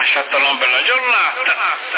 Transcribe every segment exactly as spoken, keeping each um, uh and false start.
è stata una bella giornata.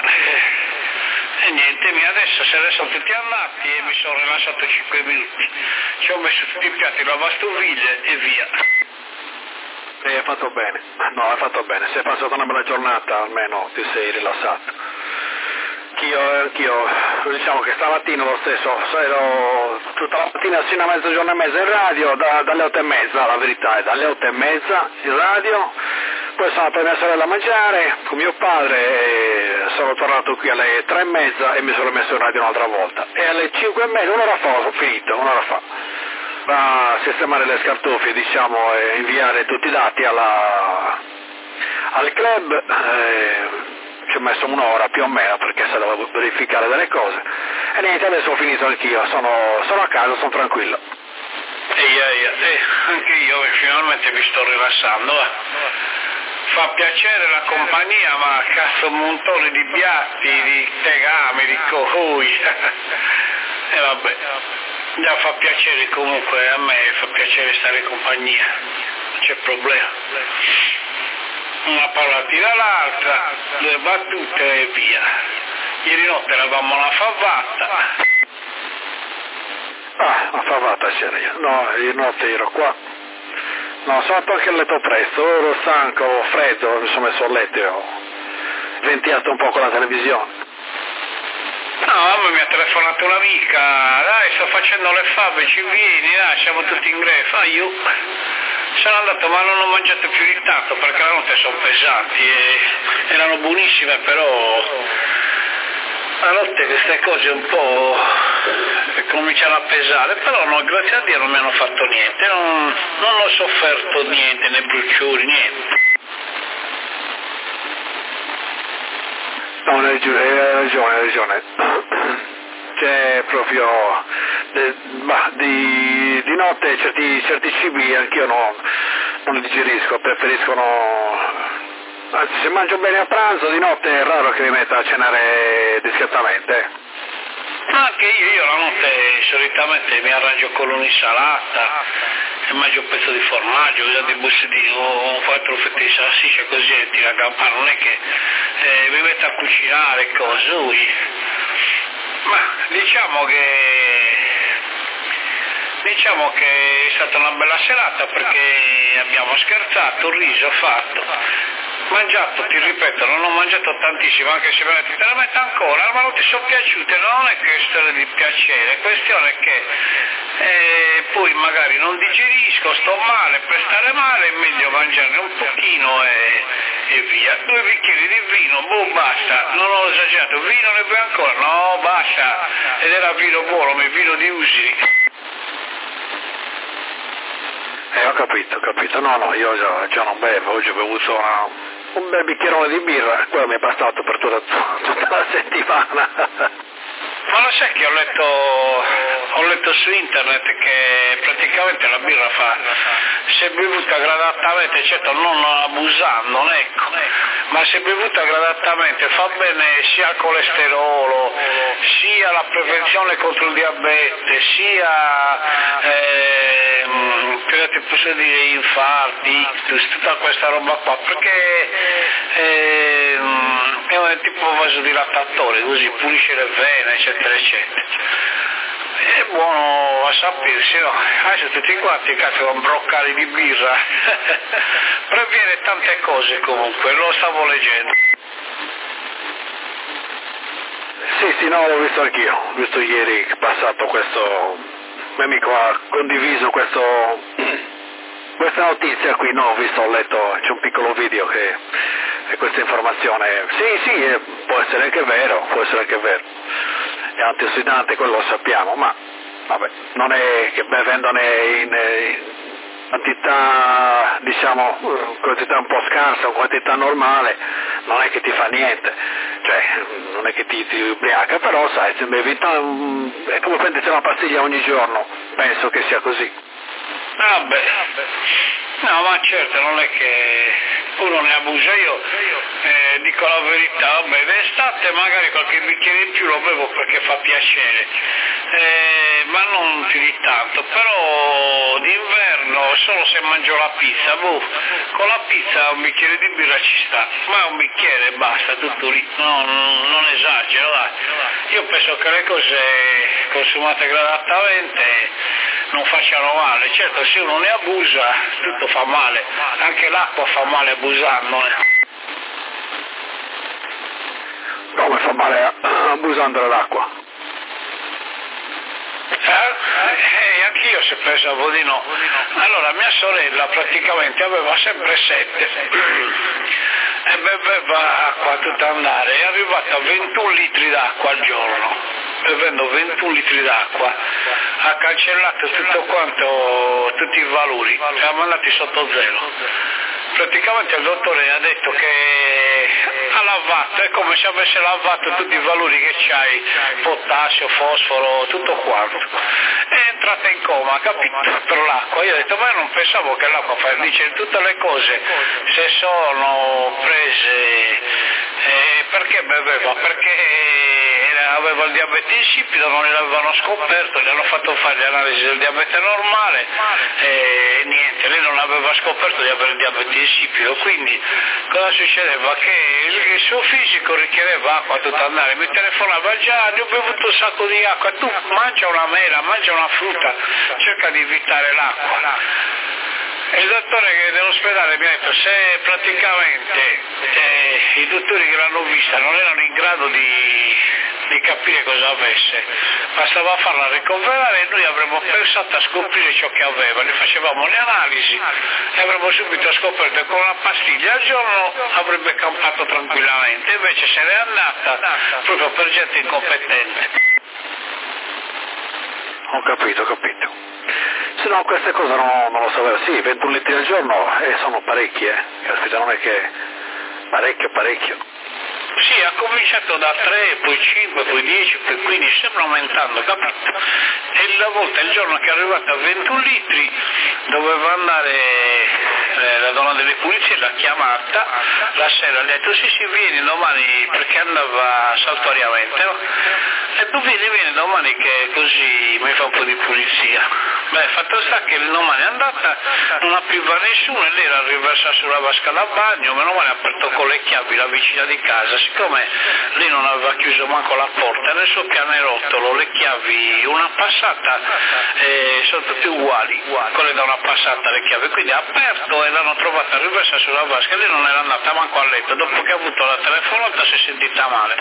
E niente, adesso se ne sono tutti andati e mi sono rilassato cinque minuti. Ci ho messo tutti i piatti in lavastoviglie e via. E hai fatto bene, no, hai fatto bene, se hai passato una bella giornata almeno ti sei rilassato. Anch'io, anch'io, diciamo che stamattina lo stesso, ero tutta la mattina sino a mezzogiorno e mezza in radio, da, dalle otto e mezza, la verità è dalle otto e mezza in radio, poi sono andato a mia sorella a mangiare con mio padre e sono tornato qui alle tre e mezza e mi sono messo in radio un'altra volta. E alle cinque e mezza, un'ora fa, ho finito, un'ora fa. A sistemare le scartoffie, diciamo, e inviare tutti i dati alla, al club. Eh, ci ho messo un'ora più o meno perché se dovevo verificare delle cose. E niente, adesso ho finito anch'io, sono, sono a casa, sono tranquillo. Ehi, ehi, eh, anche io finalmente mi sto rilassando. Eh. Fa piacere la compagnia, ma cazzo un montone di piatti, di tegami, di cohoi. E vabbè, già fa piacere comunque, a me fa piacere stare in compagnia, non c'è problema. Una parola tira l'altra, due battute e via. Ieri notte eravamo una favata. Ah, una favata c'era io. No, ieri notte ero qua. No, sono andato anche a letto presto, ero stanco, freddo, mi sono messo a letto e ho ventilato un po' con la televisione. No, mamma mi ha telefonato un'amica, dai sto facendo le fave, ci vieni, dai, siamo tutti in greffa, io sono andato ma non ho mangiato più di tanto perché la notte sono pesanti e erano buonissime, però la notte queste cose un po' cominciano a pesare, però no, grazie a Dio non mi hanno fatto niente, non, non ho sofferto niente, né bruciori, niente. No, hai ragione, hai ragione, hai ragione. C'è proprio, de, bah, di, di notte certi, certi cibi anch'io no, non li digerisco, preferiscono, anzi se mangio bene a pranzo di notte è raro che mi metta a cenare discretamente. Ma anche io, io la notte solitamente mi arrangio con un'insalata e mangio un pezzo di formaggio, di bussedino, o quattro fette di salsiccia così e tira a campare, non è che eh, mi metto a cucinare cose, ui. Ma diciamo che diciamo che è stata una bella serata perché abbiamo scherzato, riso fatto. Mangiato, ti ripeto, non ho mangiato tantissimo, anche se me te la metto ancora, ma non ti sono piaciute, non è questione di piacere, è questione che eh, poi magari non digerisco, sto male, per stare male è meglio mangiarne un pochino e, e via. Due bicchieri di vino, boh, basta, non ho esagerato, vino ne vuoi ancora? No, basta, ed era vino buono, ma vino di Usiri. Eh, ho capito, ho capito, no, no, io già, già non bevo, oggi ho bevuto una, un bel bicchierone di birra, quello mi è bastato per tutta, tutta la settimana. Ma lo sai che ho letto, ho letto su internet che praticamente la birra fa, se bevuta gradatamente, certo non abusando, ecco, ma se bevuta gradatamente fa bene sia al colesterolo, sia alla prevenzione contro il diabete, sia, eh, che ti posso dire, infarti, ictus, tutta questa roba qua, perché eh, è un tipo vasodilatatore, così pulisce le vene, eccetera, eccetera. È buono a sapersi, no? Adesso tutti quanti cazzo con broccali di birra. Previene tante cose comunque, lo stavo leggendo. Sì, sì, no, l'ho visto anch'io, ho visto ieri che è passato questo, mio amico ha condiviso questo, questa notizia qui, no, ho visto, ho letto, c'è un piccolo video che è questa informazione, sì, sì, eh, può essere anche vero, può essere anche vero, è antiossidante, quello lo sappiamo, ma vabbè, non è che bevendone in, in quantità, diciamo, quantità un po' scarsa o quantità normale, non è che ti fa niente, cioè non è che ti, ti ubriaca, però sai, se bevi è come prendersi una pastiglia ogni giorno, penso che sia così. Vabbè, no, ma certo non è che uno ne abusa. Io eh, dico la verità, vabbè, d'estate magari qualche bicchiere in più lo bevo perché fa piacere, eh, ma non più di tanto, però d'inverno solo se mangio la pizza, boh, con la pizza un bicchiere di birra ci sta, ma un bicchiere e basta, tutto lì, no, non, non esagero, dai. Io penso che le cose consumate gradatamente non facciano male, certo se uno ne abusa tutto fa male, anche l'acqua fa male abusandone. Come fa male abusando dell'acqua? Eh, eh, anch'io se pensavo di no. Allora mia sorella praticamente aveva sempre sette e beveva acqua a tutto andare, è arrivata a ventuno litri d'acqua al giorno, bevendo ventuno litri d'acqua ha cancellato tutto quanto, tutti i valori, siamo andati sotto zero. Praticamente il dottore ha detto che ha lavato, è come se avesse lavato tutti i valori che c'hai, potassio, fosforo, tutto quanto. È entrata in coma, capito? Per l'acqua. Io ho detto, ma io non pensavo che l'acqua fa, dice tutte le cose, se sono prese, eh, perché beveva? Perché aveva il diabete insipido, non l'avevano scoperto, gli hanno fatto fare le analisi del diabete normale e niente, lei non aveva scoperto di avere il diabete insipido, quindi cosa succedeva? Che il, il suo fisico richiedeva acqua a tutto andare, mi telefonava già, ne ho bevuto un sacco di acqua, tu mangia una mela, mangia una frutta, cerca di evitare l'acqua. Il dottore dell'ospedale mi ha detto se praticamente eh, i dottori che l'hanno vista non erano in grado di, di capire cosa avesse, bastava farla ricoverare e noi avremmo pensato a scoprire ciò che aveva, ne facevamo le analisi e avremmo subito scoperto che con una pastiglia al giorno avrebbe campato tranquillamente, invece se n'è andata proprio per gente incompetente. Ho capito, ho capito. Se no queste cose non, non lo sapevo, sì, ventuno litri al giorno eh, sono parecchi, eh, caspita, non è che parecchio, parecchio. Sì, ha cominciato da tre, poi cinque, poi dieci, poi quindici, sempre aumentando, capito? E la volta, il giorno che è arrivato a ventuno litri, doveva andare eh, la donna delle pulizie, l'ha chiamata, la sera le ha detto sì sì vieni domani, perché andava saltuariamente, no? E tu vieni, vieni domani che così mi fa un po' di pulizia. Beh, fatto sta che domani è andata, non apriva nessuno e lei era riversata sulla vasca da bagno, meno male ha aperto con le chiavi la vicina di casa, siccome lei non aveva chiuso manco la porta, nel suo pianerottolo le chiavi, una passata, eh, sono tutte uguali, quelle da una passata le chiavi, quindi ha aperto e l'hanno trovata riversata sulla vasca e lei non era andata manco a letto, dopo che ha avuto la telefonata si è sentita male.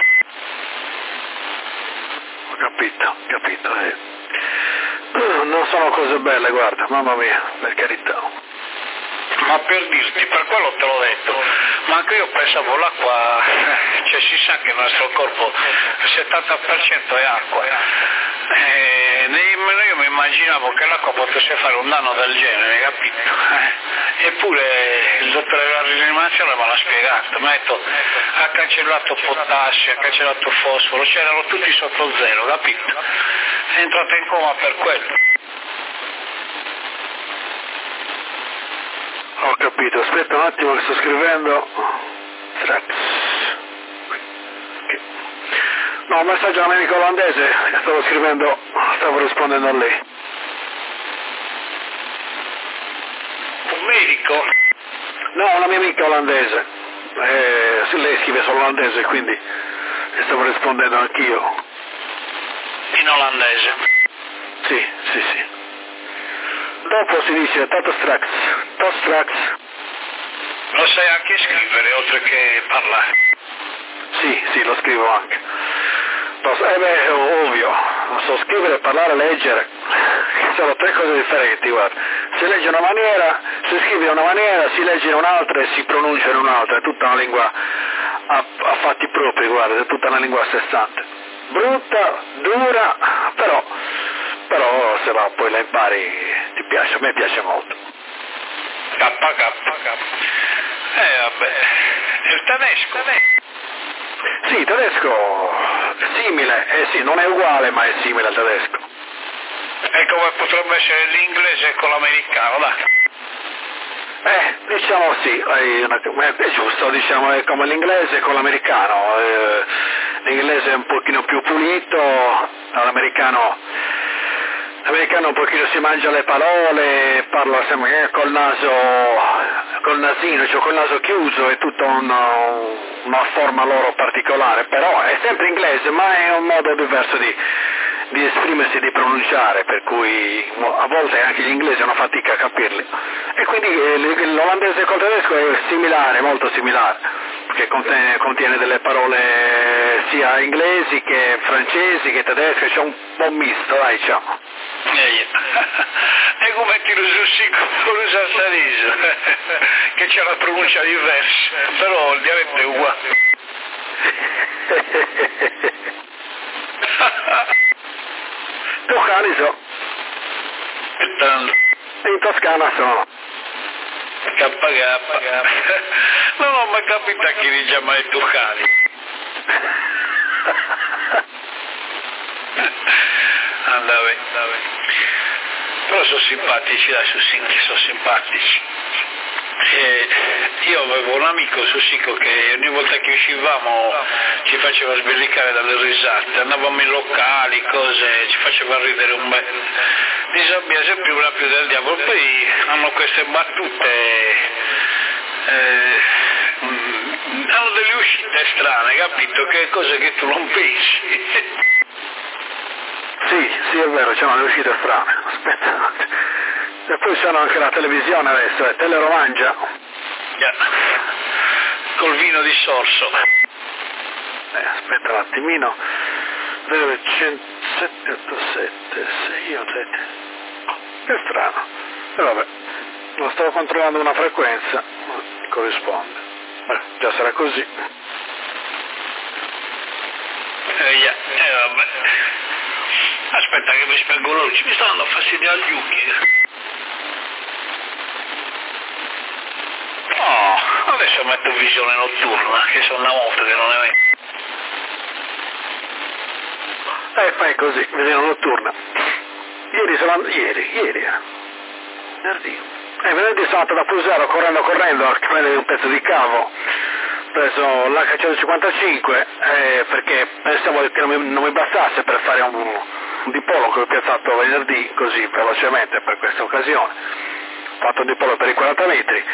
Ho capito, capito, eh. Non sono cose belle, guarda, mamma mia, per carità. Ma per dirti, per quello te l'ho detto, ma anche io pensavo l'acqua, cioè si sa che il nostro corpo il settanta per cento è acqua, eh, io mi immaginavo che l'acqua potesse fare un danno del genere, capito? Eh, eppure il dottore della rianimazione me l'ha spiegato, mi ha detto ha cancellato potassio, ha cancellato fosforo, cioè erano tutti sotto zero, capito? È entrata in coma per quello. Ho capito, aspetta un attimo che sto scrivendo. Okay. No, un messaggio a un amico olandese, stavo scrivendo, stavo rispondendo a lei. Un medico? No, una mia amica olandese. Eh, sì, lei scrive solo olandese, quindi stavo rispondendo anch'io. In olandese? Sì, sì, sì. Dopo si dice Tato Strax, Tato Strax. Lo sai anche scrivere, oltre che parlare? Sì, sì, lo scrivo anche. Lo, eh beh, ovvio, non so scrivere, parlare, leggere, sono tre cose differenti, guarda. Si legge in una maniera, si scrive in una maniera, si legge in un'altra e si pronuncia in un'altra, è tutta una lingua a, a fatti propri, guarda, è tutta una lingua a sé stante. Brutta, dura, però, però se la, poi la impari ti piace, a me piace molto. K, K, K. Eh vabbè, il tedesco? Sì, il tedesco è simile, eh sì, non è uguale ma è simile al tedesco. E come potrebbe essere l'inglese con l'americano, dai? Eh, diciamo sì, è giusto, diciamo, è come l'inglese con l'americano, eh, l'inglese è un pochino più pulito, l'americano, l'americano un pochino si mangia le parole, parla sempre eh, col naso, col nasino, cioè col naso chiuso, è tutta un, una forma loro particolare, però è sempre inglese, ma è un modo diverso di, di esprimersi e di pronunciare, per cui a volte anche gli inglesi hanno fatica a capirli. E quindi l'olandese col tedesco è similare, molto similare, perché contiene, contiene delle parole sia inglesi che francesi che tedesche, c'è un po' misto, dai, diciamo. E come ti usi con il sassarese, che c'è una pronuncia diversa, però il dialetto è uguale. Toscani so. E tanto. In Toscana sono. K K. Non ho mai capito a chi li chiama i Toscani. Andavi, andavi. Però sono simpatici, dai, su Sinchi sono simpatici. E io avevo un amico su Sico che ogni volta che uscivamo ci faceva sbirricare dalle risate, andavamo in locali, cose, ci faceva ridere un bel. Di sabbia sempre una più del diavolo, poi hanno queste battute, eh, hanno delle uscite strane, capito? Che cose che tu non pensi. Sì, sì, è vero, c'è una uscita strana. Aspetta. E poi sono anche la televisione adesso, è Teleromangia. Yeah. Col vino di sorso. Eh, aspetta un attimino. zero sette otto sette sei sette. Che strano. E vabbè, lo stavo controllando una frequenza, non corrisponde. Eh, già sarà così. Eh, yeah. eh vabbè. Aspetta che mi spengo la luce, mi sta dando fastidio agli occhi. Oh, adesso metto visione notturna, che sono una volta che non ne vedo. Eh, fai così, visione notturna. Ieri sono and- ieri, ieri era. Venerdì. Eh, venerdì sono andato da Pusero correndo correndo a prendere un pezzo di cavo. Ho preso l'H centocinquantacinque eh, perché pensavo che non mi, non mi bastasse per fare un, un dipolo che ho piazzato venerdì così velocemente per questa occasione. Ho fatto un dipolo per i quaranta metri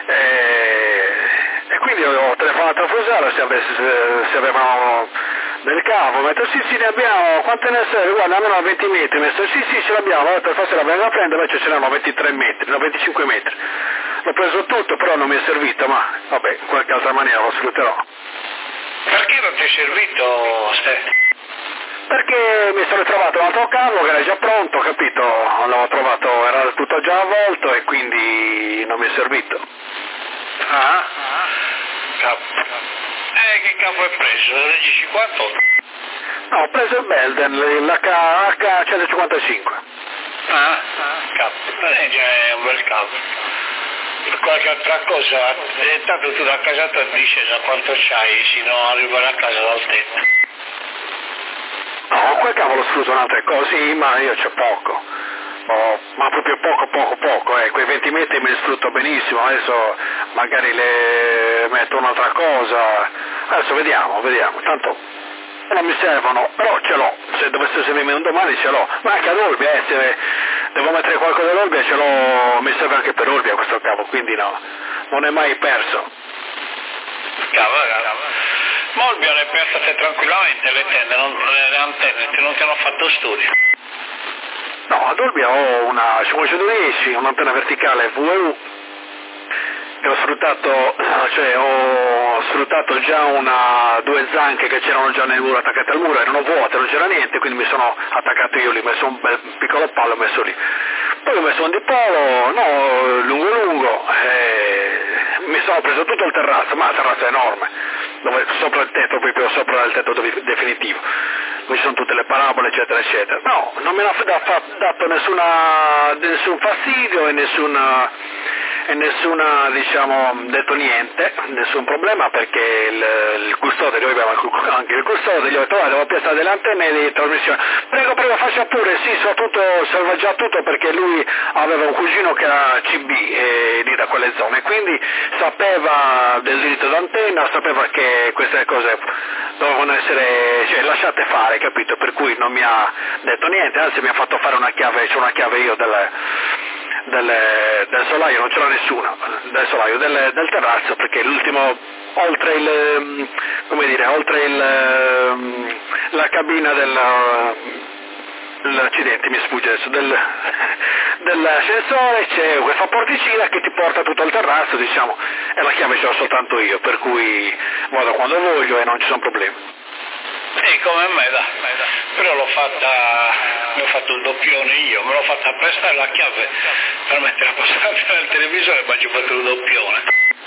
eh, e quindi ho telefonato a Fusaro se, avesse, se avevano del cavo, ho detto sì sì ne abbiamo, quante ne serve? Guarda almeno venti metri, mi ha detto sì sì ce l'abbiamo, ho detto forse la vengo a prendere, invece ce n'erano ventitré metri, no venticinque metri, l'ho preso tutto però non mi è servito, ma vabbè in qualche altra maniera lo sfrutterò. Perché non ti è servito, Ste? Perché mi sono trovato un altro cavo che era già pronto, capito? L'avevo trovato, era tutto già avvolto e quindi non mi è servito. Ah? Capo. Eh, che capo hai preso? L cinquanta? No, ho preso il Belden, l'H centocinquantacinque. Ah? Capo. Eh, già è un bel capo. Per qualche altra cosa, eh, tanto tu da casa tua discesa quanto c'hai, sino a arrivare a casa dal tetto. No, quel cavolo sfrutto un'altra cosa, sì, ma io c'ho poco, oh, ma proprio poco, poco, poco, eh. Quei venti metri me li sfrutto benissimo, adesso magari le metto un'altra cosa, adesso vediamo, vediamo, tanto non mi servono, però ce l'ho, se dovesse servirmi un domani ce l'ho, ma anche ad Olbia, eh, se devo mettere qualcosa ad Olbia ce l'ho, mi serve anche per Olbia questo cavo, quindi no, non è mai perso. Cavolo, cavolo. Ma Olbia le piazzate tranquillamente le tende, non, le, le antenne, non ti hanno fatto studio. No, ad Olbia ho una cinquecentodieci, un'antenna verticale V E U, e ho sfruttato, cioè ho sfruttato già una, due zanche che c'erano già nel muro attaccate al muro, erano vuote, non c'era niente, quindi mi sono attaccato io lì, ho messo un bel piccolo palo e ho messo lì. Poi ho messo un dipolo, no, lungo lungo, e mi sono preso tutto il terrazzo, ma il terrazzo è enorme, dove, sopra il tetto, proprio sopra il tetto definitivo, dove ci sono tutte le parabole eccetera eccetera. No, non mi ha dato nessuna, nessun fastidio e nessuna, e nessuna, diciamo, detto niente, nessun problema, perché il, il custode, lui aveva anche il custode, gli ho detto, devo piazzare delle antenne di trasmissione, prego prego faccia pure, sì, so tutto, salva già tutto, perché lui aveva un cugino che era C B eh, lì da quelle zone, quindi sapeva del diritto d'antenna, sapeva che queste cose dovevano essere, cioè, lasciate fare, capito, per cui non mi ha detto niente, anzi mi ha fatto fare una chiave, c'è una chiave io del, del, del solaio, non c'era nessuno, del solaio, del, del terrazzo, perché l'ultimo, oltre il, come dire, oltre il, la cabina del, l'accidente mi sfugge adesso, del, dell'ascensore c'è questa porticina che ti porta tutto al terrazzo, diciamo, e la chiave ce l'ho soltanto io, per cui vado quando voglio e non ci sono problemi. Sì, come me, da. Però l'ho fatta, mi ho fatto il doppione io, me l'ho fatta prestare la chiave per mettere la passante nel televisore, ma ci ho fatto il doppione.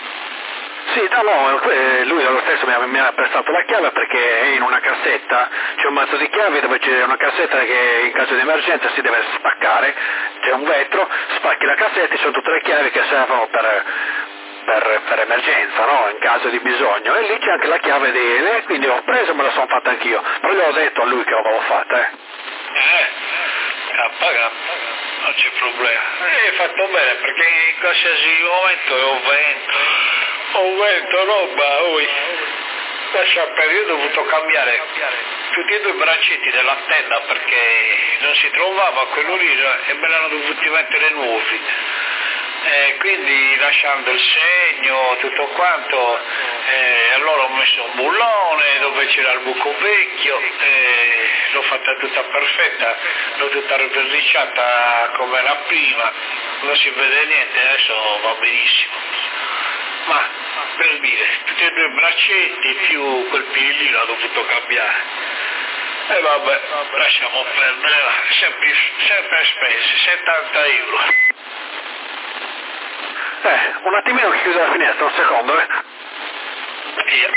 Sì, no, no, lui lo stesso mi ha, mi ha prestato la chiave perché è in una cassetta, c'è un mazzo di chiavi dove c'è una cassetta che in caso di emergenza si deve spaccare, c'è un vetro, spacchi la cassetta e sono tutte le chiavi che servono per... Per, per emergenza, no? In caso di bisogno, e lì c'è anche la chiave di lei, quindi l'ho preso e me la sono fatta anch'io, però gli ho detto a lui che l'avevo fatta, eh. Eh, cappa, cappa, non c'è problema. E hai fatto bene, perché in qualsiasi momento ho vento, ho vento, roba, oi. Lascia perdere, io ho dovuto cambiare tutti e due i braccetti dell'antenna perché non si trovava quello lì e me l'hanno dovuti mettere nuovi. Eh, quindi lasciando il segno, tutto quanto, eh, allora ho messo un bullone dove c'era il buco vecchio, eh, l'ho fatta tutta perfetta, l'ho tutta riverniciata come era prima, non si vede niente, adesso va benissimo. Ma per dire, tutti e due i braccetti più quel pirillino l'ho dovuto cambiare. E eh, vabbè, lasciamo perdere, sempre, sempre spese, settanta euro. Eh, un attimino che chiude la finestra, un secondo, eh. Via.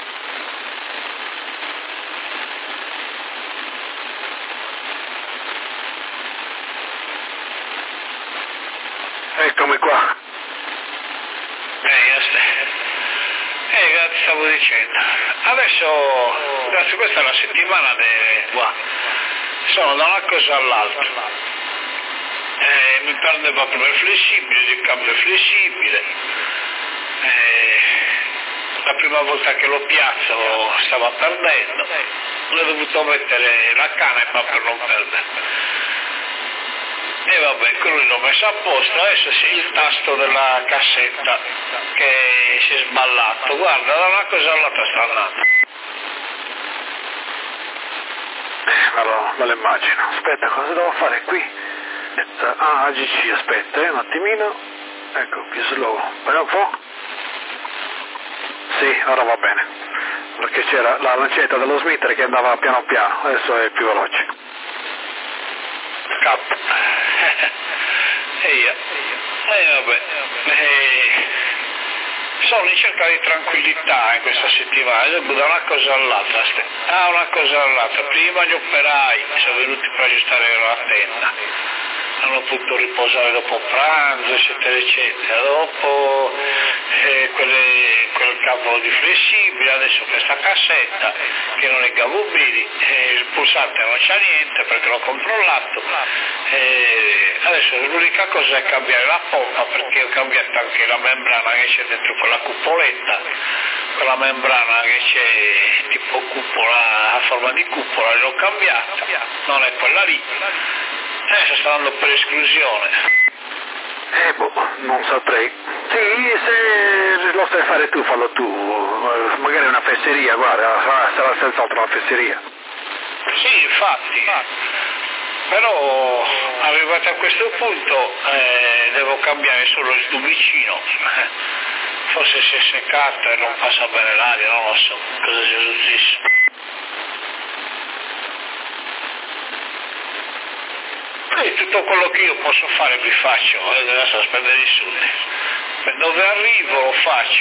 Eccomi qua. Eh, eh, grazie, stavo dicendo. Adesso, adesso questa è la settimana de... qua. Sono da una cosa all'altra. Eh, mi prendeva proprio il flessibile, il cambio flessibile. Eh, la prima volta che lo piazzo stava perdendo, ho dovuto mettere la canapa per non perdere. E vabbè, quello l'ho messo a posto, adesso c'è il tasto della cassetta che si è sballato, guarda, da una cosa all'altra sta andando. Allora, me lo immagino. Aspetta, cosa devo fare qui? Ah, A G C, aspetta, eh, un attimino. Ecco, più slow. Vediamo un po'. Sì, ora va bene. Perché c'era la lancetta dello smitter che andava piano piano, adesso è più veloce. Cap. E io. E vabbè. E... sono in cerca di tranquillità in questa settimana, da una cosa all'altra, ah, una cosa all'altra. Prima gli operai sono venuti per aggiustare la tenda. Hanno potuto riposare dopo pranzo, eccetera, eccetera. Dopo eh, quelle, quel cavolo di flessibile, adesso questa cassetta che non è gabubili, eh, il pulsante non c'è niente perché l'ho controllato. Eh, adesso l'unica cosa è cambiare la pompa perché ho cambiato anche la membrana che c'è dentro quella cupoletta, quella membrana che c'è tipo cupola, a forma di cupola, l'ho cambiata, non è quella lì. Adesso sta andando per esclusione. Eh boh, non saprei. Sì, se lo sai fare tu, fallo tu. Magari una fesseria, guarda, sarà senz'altro una fesseria. Sì, infatti. Però arrivato a questo punto eh, devo cambiare solo il tubicino. Forse si è seccato e non passa bene l'aria, non lo so cosa sia successo. E tutto quello che io posso fare vi faccio, eh, adesso spendere i soldi. Per dove arrivo lo faccio.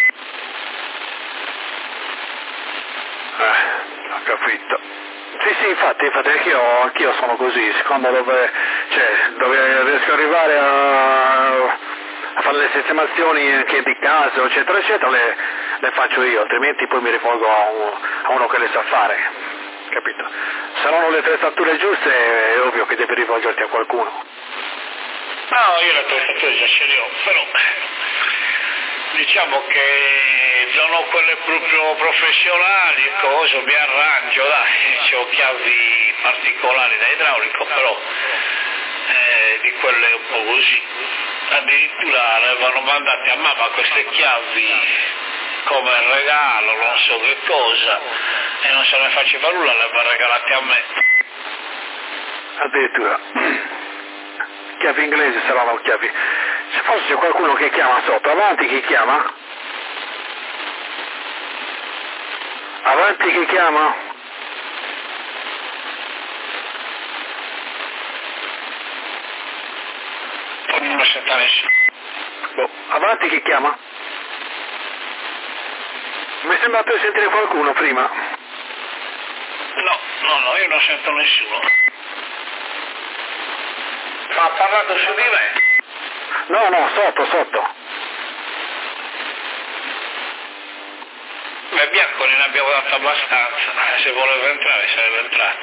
Eh, ho capito. Sì, sì, infatti, infatti anch'io, anch'io sono così, secondo dove, cioè, dove riesco ad arrivare a, a fare le sistemazioni anche di casa, eccetera, eccetera, le, le faccio io, altrimenti poi mi rivolgo a, un, a uno che le sa fare, capito? Se non ho le attrezzature giuste è ovvio che devi rivolgerti a qualcuno. No, io le attrezzature già ce le ho, però diciamo che non ho quelle proprio professionali, cosa, mi arrangio, dai, ho chiavi particolari da idraulico, però eh, di quelle un po' così. Addirittura le avevano mandate a mamma queste chiavi come regalo, non so che cosa, e non se ne faceva nulla, le avevano regalate a me. Addirittura. Chiavi inglesi saranno chiavi. Forse c'è qualcuno che chiama sopra. Avanti, chi chiama? Avanti, chi chiama? Non sento nessuno. Boh, avanti, chi chiama? Mi sembra di sentire qualcuno prima. No, no, no, io non sento nessuno. Ma ha parlato su di me? No, no, sotto, sotto. Beh, bianco ne abbiamo dato abbastanza, se voleva entrare sarebbe entrato.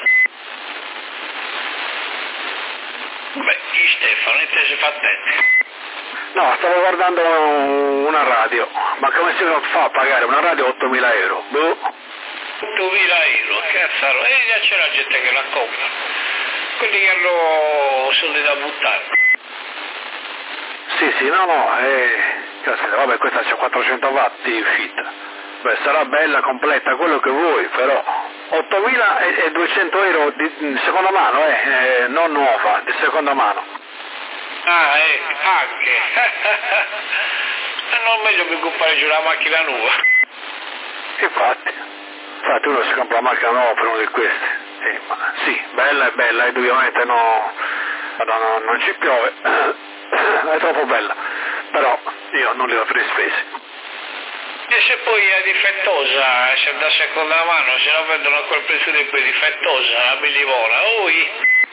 Beh, chi Stefano, intese fattente? No, stavo guardando una radio, ma come si fa a pagare una radio ottomila euro? Boh. ottomila euro, cazzo, e già c'è la gente che la compra. Quelli che hanno soldi da buttare. Sì, sì, no, no, eh, caspita, vabbè, questa c'ha quattrocento watt di uscita. Beh, sarà bella, completa, quello che vuoi, però ottomiladuecento euro di seconda mano, eh, eh, non nuova, di seconda mano. Ah, eh, anche. Non meglio che comprare giù la macchina nuova. Infatti, infatti uno si compra la macchina nuova per uno di questi. Sì, ma, sì, bella è bella, indubbiamente no, no, no, non ci piove, è troppo bella, però io non li avrei spesi. E se poi è difettosa, se da seconda mano, se la vendono a quel prezzo di poi difettosa, la millivola, ui.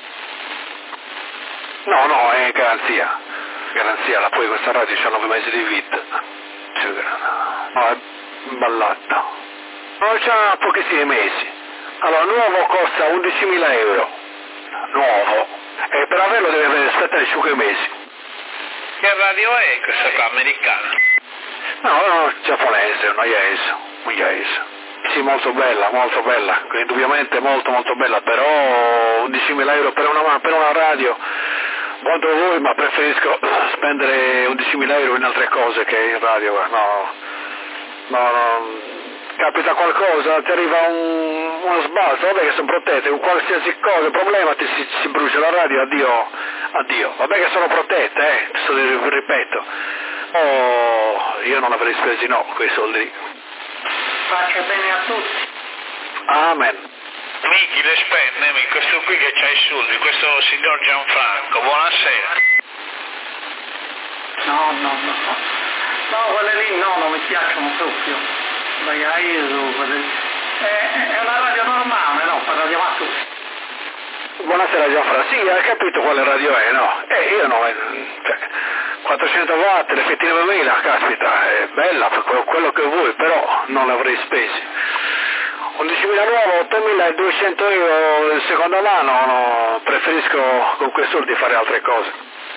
No, no, è garanzia, garanzia, la poi questa radio c'ha nove mesi di vita, cioè, no, è ballata, no, c'ha pochissimi mesi, allora nuovo costa undicimila euro, nuovo, e per averlo deve aspettare cinque mesi. Che radio è questa qua, americana? No, no, giapponese, una Yaesu, un Yaesu. Sì, molto bella, molto bella, indubbiamente molto molto bella, però undicimila euro per una, per una radio, contro voi, ma preferisco spendere undicimila euro in altre cose che in radio, no, no, no, capita qualcosa, ti arriva un, uno sbalzo, vabbè che sono protette, un qualsiasi cosa, problema, ti si, si brucia la radio, addio, addio, vabbè che sono protette, eh, ripeto. Oh, io non avrei spesi no, quei soldi lì. Faccia bene a tutti. Amen. Michi le spende, questo qui che c'ha i soldi, questo signor Gianfranco, buonasera. No, no, no. No, quelle lì no, non mi piacciono proprio. La Yaesu, quelle... è, è una radio normale, no, per radio a tutti. Buonasera Gianfranco, sì, hai capito quale radio è, no? Eh, io no, cioè, quattrocento watt, l'effetti novemila, caspita, è bella, quello che vuoi, però non l'avrei spesi. undicimila nuovo, ottomiladuecento euro in seconda mano, no, preferisco con quei soldi fare altre cose.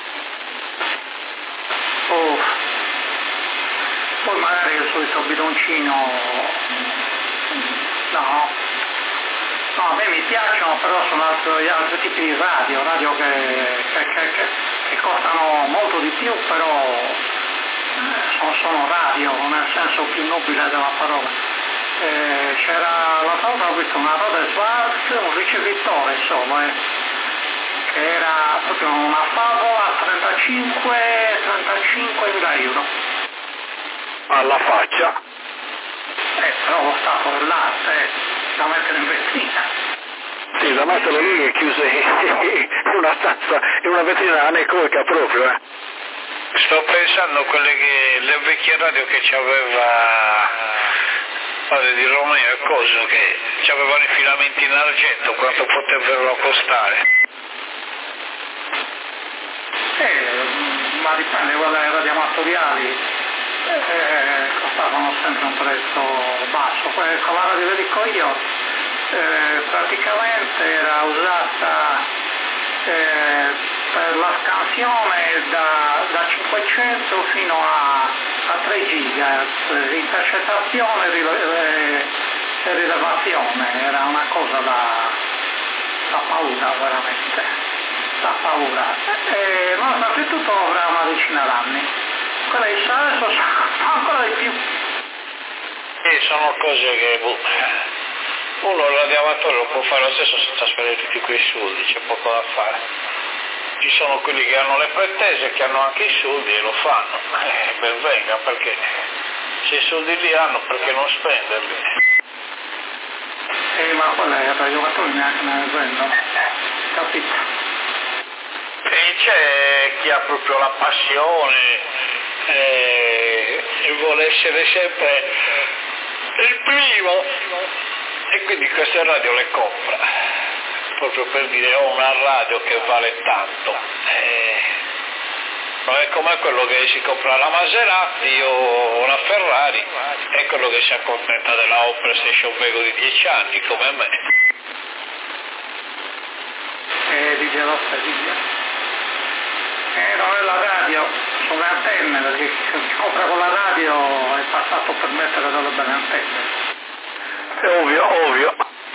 Oh. Poi magari il solito bidoncino, no. No, a me mi piacciono, però sono altri, altri tipi di radio, radio che, che, che, che, che costano molto di più, però eh, sono, sono radio, nel senso più nobile della parola. Eh, c'era la volta ho visto una Rode Schwarz, un ricevitore insomma, eh, che era proprio una favola a trentacinque mila euro. Alla faccia. Eh, però lo stato dell'arte da mettere in vetrina. Sì, da metterlo lì è chiuso in una stanza, in una vetrina anecoica proprio, eh. Sto pensando a quelle che, le vecchie radio che c'aveva padre di Romeo e coso, che c'avevano i filamenti in argento, quanto potevano costare? Eh, ma ma dipende, quelle radioamatoriali eh, costavano sempre un prezzo basso. Poi con la radio che dico io eh, praticamente era usata eh, per la scansione da, da cinquecento fino a, a tre gigahertz, intercettazione e rilevazione, era una cosa da, da paura veramente, da paura. E nonostante tutto avrà una decina d'anni, quelle di adesso sono ancora di più. Sì, sono cose che boh, uno il radioamatore lo può fare lo stesso senza spendere tutti quei soldi, c'è poco da fare. Ci sono quelli che hanno le pretese, che hanno anche i soldi e lo fanno, eh, ben venga, perché se i soldi li hanno perché non spenderli? Eh, ma quella è per i giocatori neanche ne prendono, capito? E c'è chi ha proprio la passione eh, e vuole essere sempre il primo e quindi queste radio le compra, proprio per dire ho una radio che vale tanto. Eh, non è come quello che si compra la Maserati o una Ferrari, è quello che si accontenta della Opera Station Vego di dieci anni, come me. E di gelosa di E non è la radio, sono le antenne, perché chi compra con la radio è passato per mettere delle belle antenne. È ovvio, ovvio.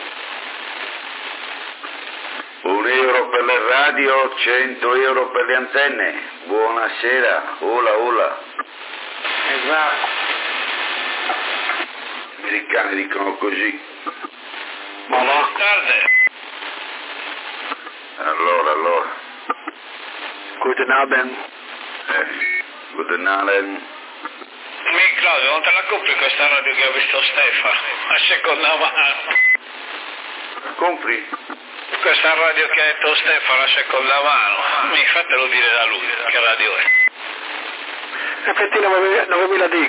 Un euro per le radio, cento euro per le antenne. Buonasera, hola hola. Esatto. Gli americani dicono così. Ma no. Tarde. Allora, allora. Guten Abend. Eh, guten Abend. Mi Claudio, non te la compri questa radio che ha visto Stefano? A seconda mano. Compri? Questa radio che ha detto Stefano a seconda mano. Mi fatelo dire da lui, che radio è. F T novemila D X.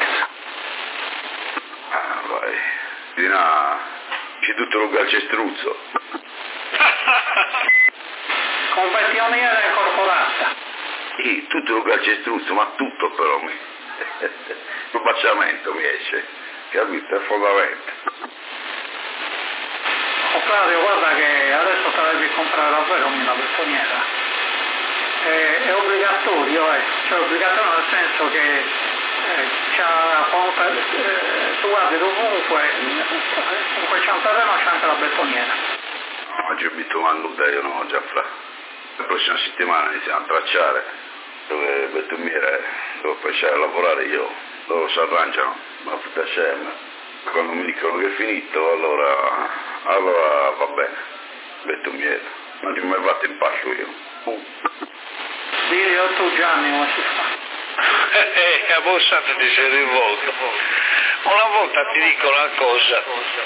Ah, vai. Di no, c'è tutto lo calcestruzzo. Confezioniera corporata. Sì, tutto lo calcestruzzo, ma tutto però mi. Il baciamento mi esce, capito? È fondamento. Oh Claudio, guarda che adesso te la devi comprare davvero una bettoniera. È, è obbligatorio, eh. Cioè obbligatorio nel senso che eh, c'ha, eh, tu guardi dovunque, in quel ciantarello c'è anche la bettoniera. No, oggi ho vinto una nuda, io no, già fra. La prossima settimana iniziamo a tracciare dove bettumiere, dove poi c'è a lavorare io, loro si arrangiano, ma puttana scema. Quando mi dicono che è finito, allora, allora va bene, bettumiere, non ti mai fatto in pace io. Uh. Dio, tu Gianni, come si fa? Eh, a Bossato ti sei rivolto. Una volta ti dico una cosa.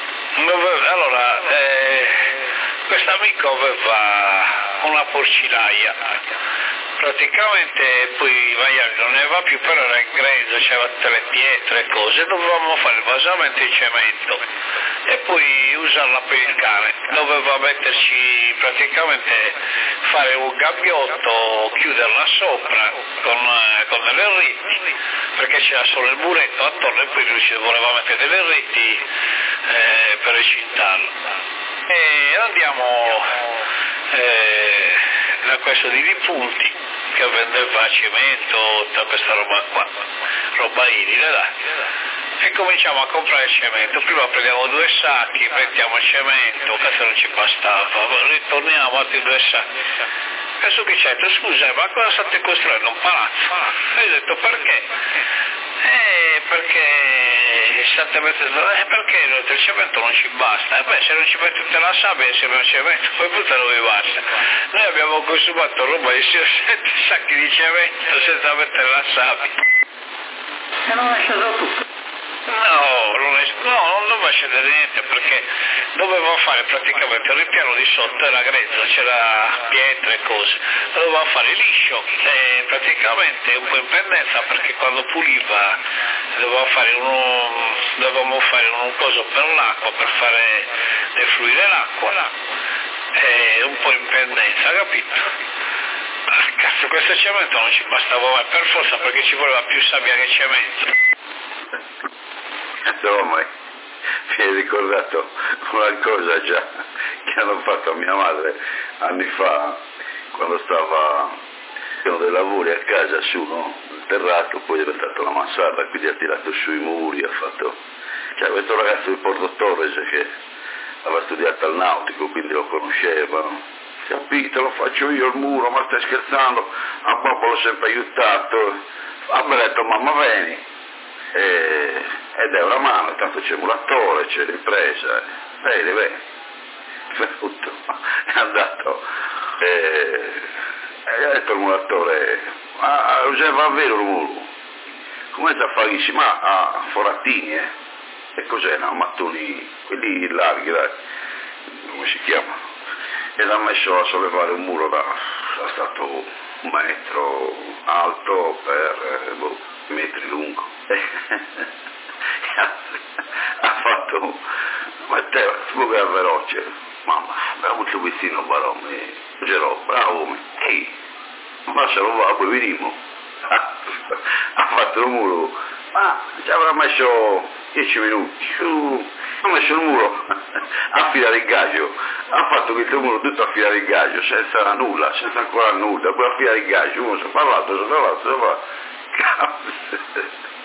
Allora, eh, questo amico aveva una porcinaia. Praticamente poi i maiali non ne va più, però era in grezzo, c'era tutte le pietre e cose, dovevamo fare il basamento in cemento e poi usarla per il cane. Doveva metterci praticamente, fare un gabbiotto, chiuderla sopra con, con delle reti, perché c'era solo il muretto attorno e poi lui ci voleva mettere delle reti eh, per recintarlo. E andiamo eh, da questo di Ripunti che vendeva cemento, tutta questa roba qua, roba idile, dai. E cominciamo a comprare il cemento, prima prendiamo due sacchi, mettiamo il cemento, questo non ci bastava, ritorniamo altri due sacchi. E su che c'è? Scusa, ma cosa state costruendo? Un palazzo? E io ho detto perché? Eh, perché state mettendo, eh, perché il cemento non ci basta, e beh se non ci metti tutta la sabbia insieme al cemento poi pure non vi basta. Noi abbiamo consumato roba di sette sacchi di cemento senza mettere la sabbia. E non è sceso tutto. No, non, è, no, non doveva scendere niente perché doveva fare praticamente il ripiano di sotto, era grezzo, c'era pietre e cose, doveva fare liscio e praticamente un po' in pendenza perché quando puliva doveva fare uno, dovevamo fare un coso per l'acqua, per fare defluire l'acqua, e un po' in pendenza, capito? Cazzo, questo cemento non ci bastava mai, per forza, perché ci voleva più sabbia che cemento. Insomma, mi hai ricordato una cosa già che hanno fatto a mia madre anni fa, quando stava dei lavori a casa su, no? Il terrato, poi è diventato una mansarda, quindi ha tirato sui muri, ha fatto... Cioè, questo ragazzo di Porto Torres che aveva studiato al nautico, quindi lo conosceva, no? Capito, lo faccio io il muro, ma stai scherzando? A papà l'ho sempre aiutato. Ha detto, mamma vieni. E, ed è una mano, tanto c'è il muratore, c'è l'impresa. Vedi, vedi. Tutto. È andato. E, e ha detto il muratore, ma va vero il muro? Come sta a fare? Dice, ma a forattini, eh? E cos'è? No, mattoni, quelli larghi, dai. Come si chiama? E l'ha messo a sollevare un muro da, da stato un metro alto per eh, boh, metri lungo. Ha fatto, ma te, tu che è veloce, mamma, abbiamo avuto vicino barone, Gerò, bravo, ehi, ma se lo va, poi veniamo. Ha fatto il muro, ma ci avrà messo dieci minuti, su, ha messo il muro a filare il gaggio, ha fatto questo muro tutto a filare il gaggio, senza nulla, senza ancora nulla, poi a filare il gaggio, uno si è parlato, si è parlato, si è parlato,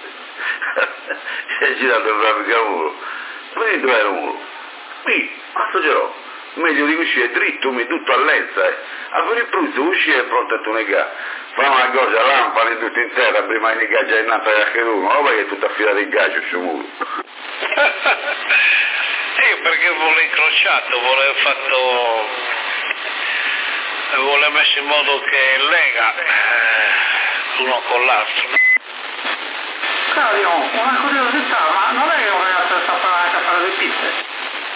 si è girato il fabbrica muro, vedi dove era il muro? Qui, quanto c'ero? Meglio di uscire dritto, mi tutto a lenza, eh. A fare il pruzzo, uscire pronto a tu negare. Fa una cosa, lampane tutto in terra, prima di negare già è nata anche uno, ma vai che tutto a filare il gaggio sul muro. Io perché vuole incrociato, vuole fatto, vuole messo in modo che lega eh, l'uno con l'altro. Claudio, una curiosità, ma non è che un ragazzo che sta anche a fare le pizze?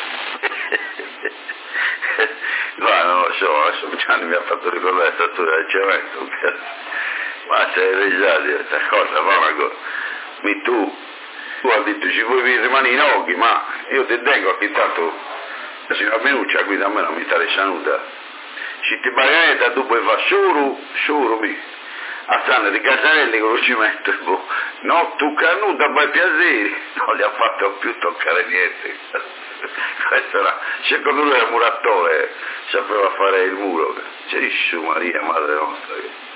No, non lo so, adesso Gianni mi ha fatto ricordare la statura del cemento, ma sei risati questa cosa, ma una cosa, mi tu, tu hai detto ci vuoi rimanere in occhi, ma io ti tengo che intanto la signora Minuccia qui da me non mi sta risanuta, se ti paganetta tu puoi fare solo, solo mi, a Sanne di Casarelli con lo cemento, boh. No, tu canuta per piacere, non gli ha fatto più toccare niente. Questo era, secondo lui era un muratore, sapeva fare il muro. Gesù Maria, madre nostra.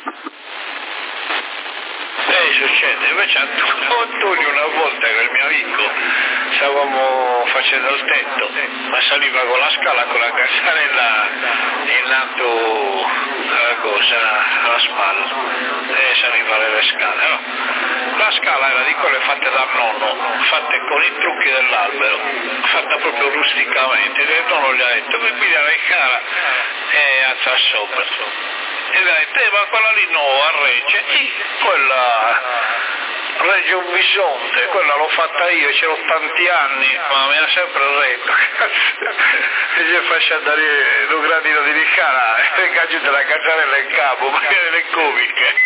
Eh, succede, invece Antonio una volta con il mio amico stavamo facendo il tetto, ma saliva con la scala, con la cassarella in alto la cosa alla spalla e saliva le scale, no? La scala era di quelle fatte dal nonno, fatte con i trucchi dell'albero, fatta proprio rusticamente, e il nonno gli ha detto mi piglia la cara e alza sopra. E lei ha detto, eh, ma quella lì no, a regge, sì, quella regge un bisonte, quella l'ho fatta io, c'ero tanti anni, ma mi ha sempre retto, cazzo, e ci faccio andare un gradino di riccara e caccio della cazzarella in capo, magari le comiche.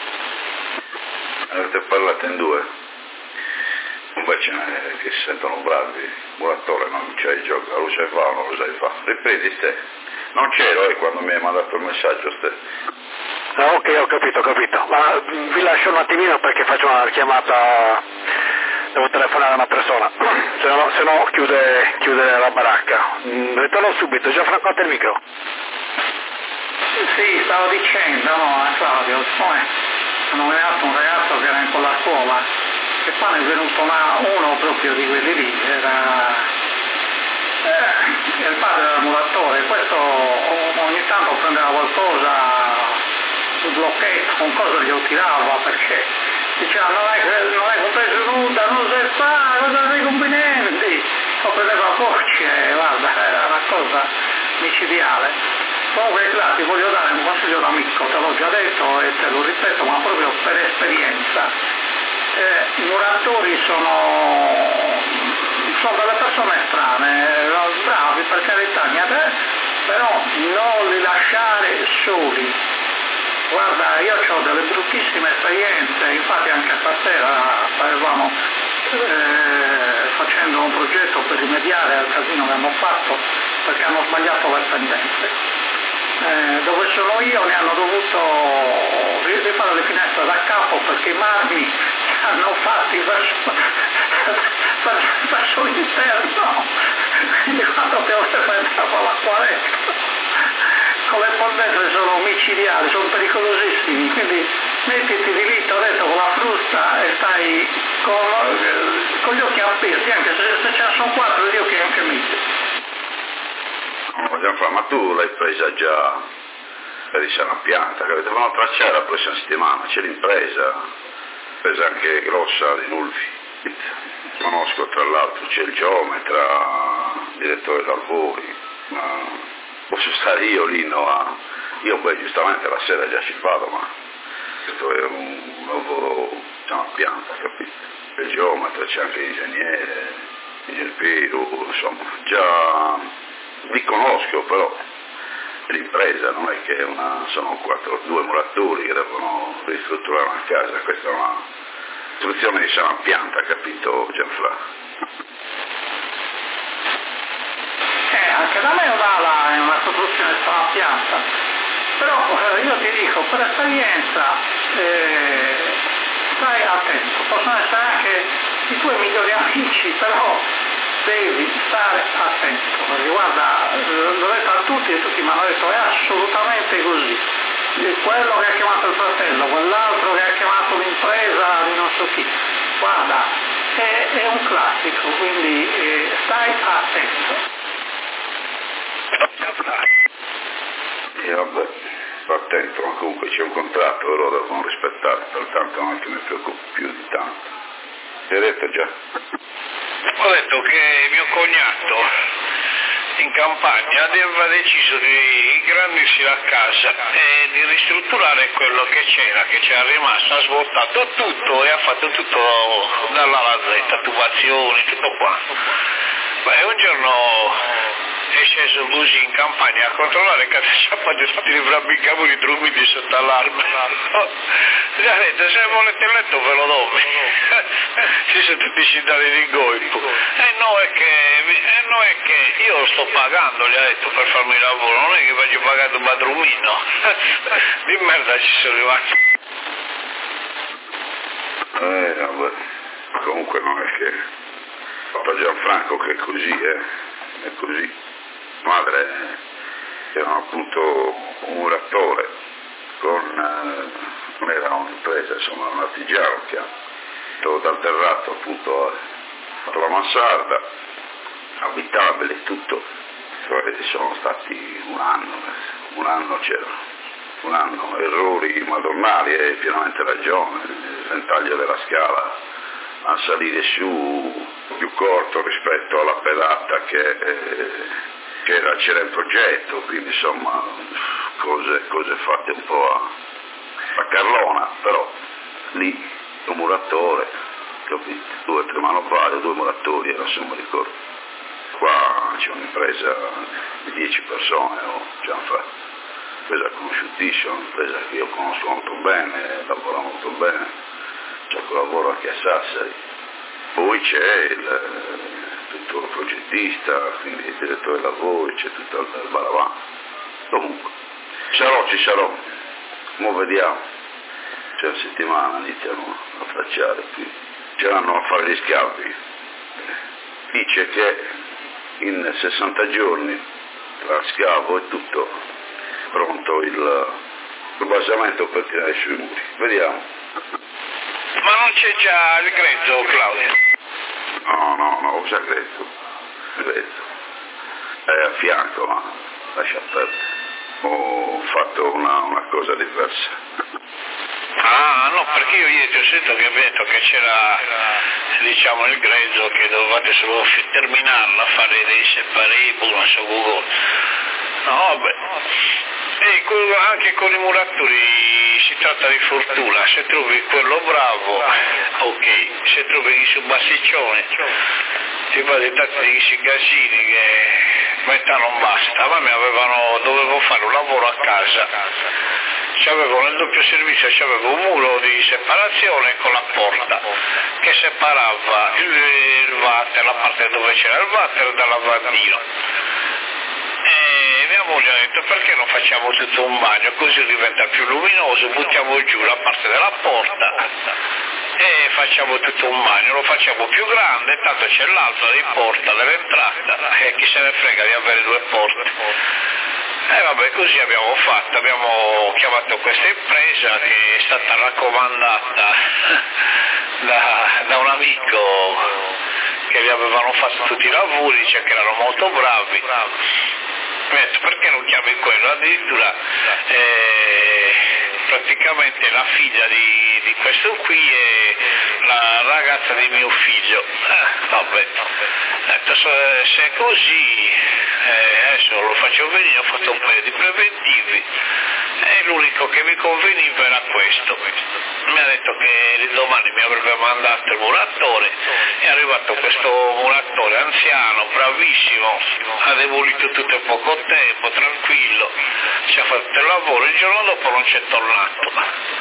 Avete parlato in due, invece eh, che si sentono bravi, muratore non c'è il gioco, lo sai fare o non lo sai fare, ripresi te. Non c'ero eh, quando mi hai mandato il messaggio ste. Ah, ok, ho capito, ho capito. Ma vi lascio un attimino perché faccio una chiamata, devo telefonare a una persona, se no, se no chiude, chiude la baracca. Mm, ritorno subito, Gianfranco a te il micro. Sì, stavo dicendo, no, a Claudio, siccome hanno nominato un ragazzo che era in quella scuola, e poi ne è venuto una, uno proprio di quelli lì, era... Eh, il padre era muratore, questo ogni tanto prendeva qualcosa sul blocchetto, un coso glielo tirava perché diceva non hai, non hai compreso nulla, non sai fare, cosa sei convenienti, lo prendeva a voce, guarda, era una cosa micidiale. Comunque là ti voglio dare un consiglio d'amico, te l'ho già detto e te lo ripeto, ma proprio per esperienza. Eh, I muratori sono, sono delle persone strane, bravi per carità, niente, però non li lasciare soli. Guarda, io ho delle bruttissime esperienze, infatti anche stasera stavamo eh, facendo un progetto per rimediare al casino che hanno fatto perché hanno sbagliato le pendenze. eh, dove sono io ne hanno dovuto rifare le finestre da capo perché i marmi hanno fatti verso, verso l'interno, quindi quando pioveva entrava l'acqua dentro. Con le polvere sono micidiali, sono pericolosissimi, quindi mettiti di lì, ho detto, con la frusta e stai con, con gli occhi aperti, anche se, se ce ne sono quattro gli occhi anche metti. No, ma tu l'hai presa già per il sana pianta, che dovevano tracciare la prossima settimana, c'è l'impresa, presa anche grossa di Nulfi. Conosco tra l'altro, c'è il geometra, il direttore lavori, ma posso stare io lì, no? A... Io poi giustamente la sera già ci vado, ma questo è un lavoro, una pianta, capito? C'è il geometra, c'è anche l'ingegnere, il Piero, insomma, già li conosco, però l'impresa non è che una, sono quattro, due muratori che devono ristrutturare una casa, questa è una costruzione di sana pianta, capito Gianfra? Eh, anche da me è una costruzione di sana pianta, però eh, io ti dico, per esperienza eh, stai attento, possono essere anche i tuoi migliori amici, però devi stare attento, perché guarda, l'ho detto a tutti e tutti mi hanno detto è assolutamente così. Quello che ha chiamato il fratello, quell'altro che ha chiamato l'impresa di non so chi, guarda, è, è un classico, quindi eh, stai attento. E vabbè, sto attento, ma comunque c'è un contratto e lo devono rispettare, pertanto non è che mi preoccupo più di tanto. Ti hai detto già? Ho detto che mio cognato in campagna aveva deciso di ingrandirsi la casa e di ristrutturare quello che c'era, che c'era rimasto, ha svoltato tutto e ha fatto tutto dalla alla Z, tubazioni, tutto qua. Beh, un giorno è sceso così in campagna a controllare che c'ha fatto tutti i brabbicavoli dormiti sotto all'albero. Gli ha detto, se volete il letto ve lo do. Ci sono tutti i cittadini di Goipo. E no è che, eh, no è che io sto pagando, gli ha detto, per farmi il lavoro, non è che faccio pagare un padrumino. Di merda ci sono rimasti. Eh, vabbè, comunque non è che Papa Gianfranco che è così, eh, è così. Madre era appunto un muratore, con, eh, non era un'impresa, insomma un artigiano che ha dal terrato appunto ha fatto la mansarda, abitabile, tutto. Cioè, sono stati un anno, un anno c'era, un anno, errori madornali, hai pienamente ragione, il ventaglio della scala a salire su più corto rispetto alla pedata che, eh, che era, c'era in progetto, quindi insomma cose, cose fatte un po' a, a Carlona, però lì un muratore, capito? Due o tre manovali, due muratori, era insomma ricordo. Qua c'è un'impresa di dieci persone, ho già fatto, un'impresa conosciutissima, un'impresa che io conosco molto bene, lavora molto bene, c'è un lavoro anche a Sassari. Poi c'è il, tutto il progettista, quindi il direttore dei lavori, c'è tutto il baravano. Comunque, sarò, ci sarò, mo vediamo, c'è una settimana iniziano a tracciare qui, ce l'hanno a fare gli scavi. Dice che in sessanta giorni tra scavo e tutto pronto il, il basamento per tirare sui muri. Vediamo. Ma non c'è già il grezzo, Claudio? No, no, no, ho già grezzo. Grezzo. È a fianco, ma lascia perdere. Ho fatto una, una cosa diversa. Ah, no, perché io ieri ti ho sentito che avevi detto che c'era, diciamo, il grezzo, che dovevate solo terminarla, fare dei separati, non so, Google. No, vabbè. E anche con i muratori si tratta di fortuna, se trovi quello bravo, ok, se trovi chi su bassiccione, ti fai tanti casini che metà non basta. Ma mi avevano, dovevo fare un lavoro a casa, c'avevo nel doppio servizio, c'avevo un muro di separazione con la porta che separava il, il water, la parte dove c'era il water dal lavandino. E mi mia moglie ha detto perché non facciamo tutto un bagno, così diventa più luminoso, buttiamo giù la parte della porta e facciamo tutto un bagno, lo facciamo più grande, tanto c'è l'altra di porta dell'entrata e chi se ne frega di avere due porte. E eh vabbè, così abbiamo fatto, abbiamo chiamato questa impresa che è stata raccomandata da, da un amico che gli avevano fatto tutti i lavori, dice che erano molto bravi. Mi ha detto perché non chiami quello? Addirittura eh, praticamente la figlia di, di questo qui è la ragazza di mio figlio. Eh, vabbè, ho detto se, se è così eh, adesso lo faccio venire, ho fatto un paio di preventivi e l'unico che mi conveniva era questo. Mi ha detto che domani mi avrebbe mandato il muratore, è arrivato questo muratore anziano, bravissimo, ha demolito tutto in poco tempo, tranquillo, ci ha fatto il lavoro, il giorno dopo non c'è tornato.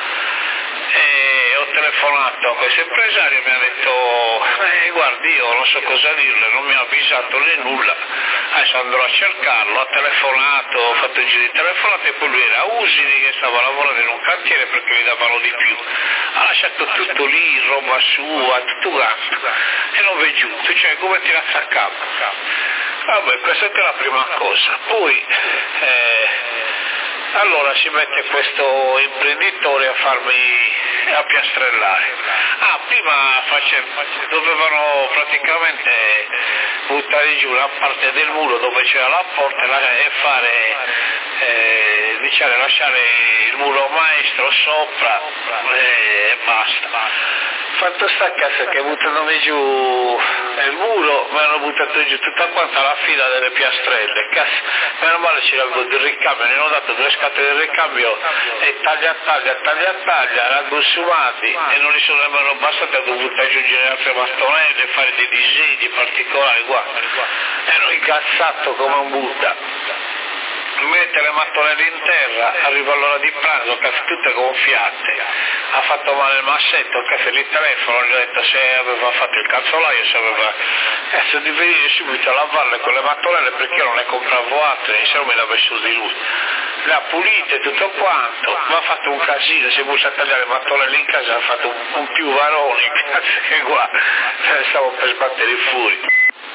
E ho telefonato a questo impresario e mi ha detto eh, guardi io non so cosa dirle, non mi ha avvisato né nulla, adesso andrò a cercarlo, ha telefonato, ho fatto un giro di telefonate e poi lui era a Usini che stava lavorando in un cantiere perché mi davano di più, ha lasciato tutto lì, roba sua, tutto quanto e non v'è giunto, cioè come tirarsi a capo. Vabbè, questa è la prima cosa. Poi eh, allora si mette questo imprenditore a farmi a piastrellare. Ah, prima face, dovevano praticamente buttare giù la parte del muro dove c'era la porta e fare, eh, diciamo, lasciare il muro maestro sopra e basta. Fatto sta cassa che buttando giù il muro mi hanno buttato giù tutta quanta la fila delle piastrelle, cassa, meno male ce l'avevo del ricambio, ne ho dato due scatole del ricambio e taglia taglia taglia taglia, erano consumati e non li sono nemmeno bastati, ho dovuto aggiungere altre bastonelle, fare dei disegni particolari, guarda, ero incazzato come un Buddha. Mette le mattonelle in terra, arriva all'ora di pranzo, cazzo, tutte gonfiate, ha fatto male il massetto, cazzo, il telefono, gli ho detto se aveva fatto il calzolaio, se aveva, cazzo, di venire subito a lavarle con le mattonelle perché io non ne compravo altre, se no me le avessi di lui. Le ha pulite tutto quanto, mi ha fatto un casino, si è messo a tagliare le mattonelle in casa, ha fatto un, un più varoni, cazzo, che guarda, stavo per sbattere i furi.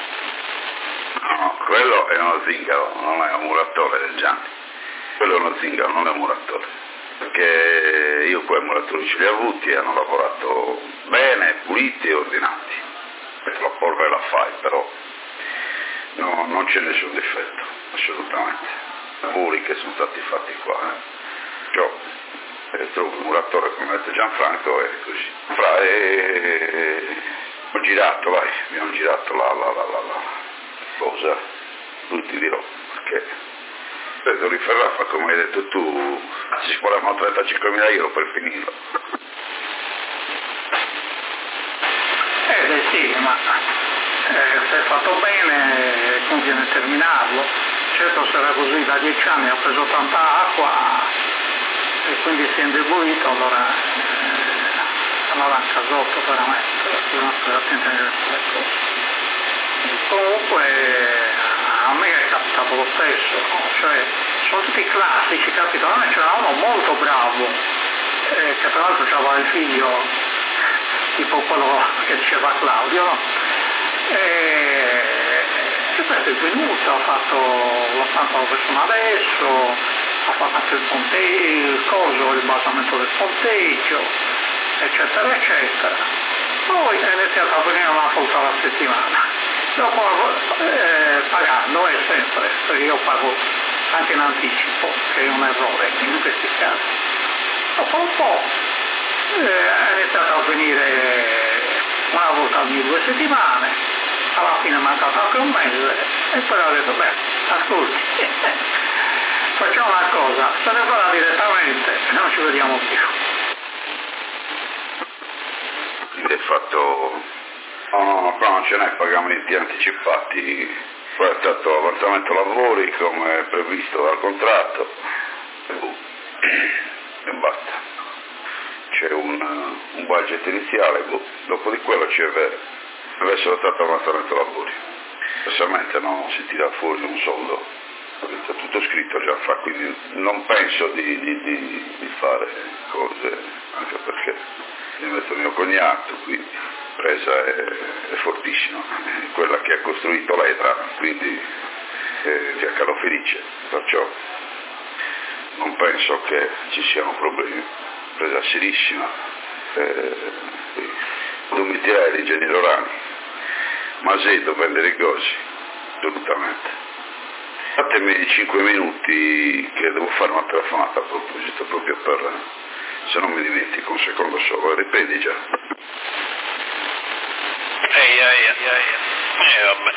No, quello è uno zingaro, non è un muratore del Gianni. Quello è uno zingaro, non è un muratore. Perché io quei muratori ce li ho avuti e hanno lavorato bene, puliti e ordinati. La polvere la fai, però no, non c'è nessun difetto, assolutamente. I lavori che sono stati fatti qua, eh. Cioè, e trovo un muratore come ha detto Gianfranco è così. Fra e... ho girato, vai, abbiamo girato la la la la la. Cosa? Tu ti dirò, perché Pedro Riferrà fa come hai detto tu, si sparano trentacinquemila euro per finirlo. Eh beh sì, ma eh, se è fatto bene conviene terminarlo. Certo se era così da dieci anni ha preso tanta acqua e quindi si è indebolito, allora eh, allora un casotto veramente, bisogna stare attenti a queste cose. Comunque a me è capitato lo stesso, no? Cioè sono tutti classici, capito? A me c'era uno molto bravo, eh, che tra l'altro aveva il figlio, tipo quello che diceva Claudio, no? E, e questo è venuto, ha fatto lo stanza dove sono adesso, ha fatto il ponteggio, il coso, il basamento del ponteggio, eccetera, eccetera. Poi è iniziato a venire una volta alla settimana. Dopo eh, pagando è sempre, perché io pago anche in anticipo, che è un errore in questi casi. Dopo un po' eh, è iniziato a venire una volta ogni due settimane, alla fine è mancato anche un mese e poi ho detto beh, ascolti, facciamo una cosa, se ne parla direttamente e non ci vediamo più. È fatto... No, no, no, qua non ce n'è pagamenti anticipati, poi è stato avanzamento lavori come previsto dal contratto e basta. C'è un, un budget iniziale, dopo di quello c'è vero, adesso è stato avanzamento lavori. Specialmente non si tira fuori un soldo È tutto scritto già fa, quindi non penso di, di, di, di fare cose, anche perché mi metto il mio cognato, quindi presa è, è fortissima, è quella che ha costruito l'Edra, quindi è Giancarlo Felice, perciò non penso che ci siano problemi, presa serissima, eh, Domittieri, Ingegnere Rani, Macedo, vendere cose, assolutamente. Fatemi cinque minuti che devo fare una telefonata a proposito, proprio per, se non mi dimentico, un secondo solo, riprendi già. Ehi, ehi, ehi, eh vabbè.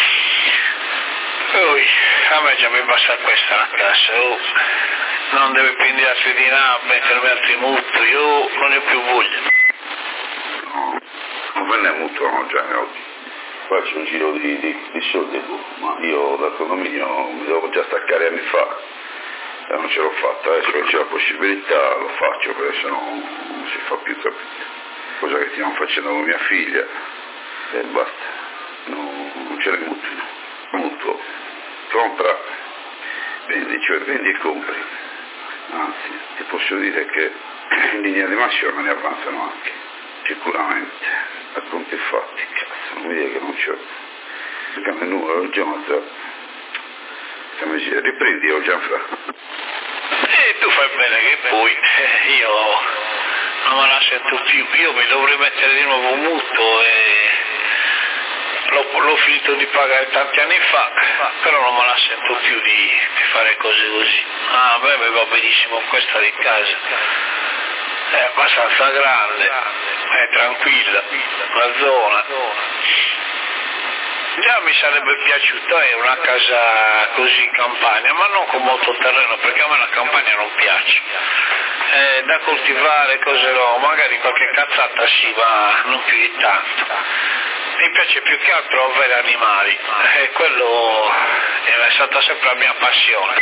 Poi, a me già mi basta questa la casa, oh. Non deve pendirsi di là, mettermi altri mutui, io non ne ho più voglia. No, non ve ne mutuano già oggi. Faccio un giro di, di, di soldi, ma io dal condominio mi devo già staccare anni fa e non ce l'ho fatta, adesso che c'è la possibilità lo faccio perché sennò non si fa più, capito? Cosa che stiamo facendo con mia figlia e basta, no, non ce ne mutuino, mutuo, compra, vendi, cioè vendi e compri, anzi ti posso dire che in linea di massima ne avanzano anche, sicuramente, a conti fatti, cazzo, non mi dire che non c'è, perché il numero Gianfra, come dice, riprendi o Gianfra? E tu fai bene che poi, eh, io non me la sento più, io mi dovrei mettere di nuovo un mutuo e l'ho, l'ho finito di pagare tanti anni fa, però non me la sento più di, di fare cose così. Ah, a me mi va benissimo questa di casa, è abbastanza grande, è tranquilla, la zona. Già mi sarebbe piaciuto è una casa così in campagna, ma non con molto terreno, perché a me la campagna non piace. Eh, da coltivare, cose no, magari qualche cazzata sì, ma non più di tanto. Mi piace più che altro avere animali, e eh, quello è stata sempre la mia passione.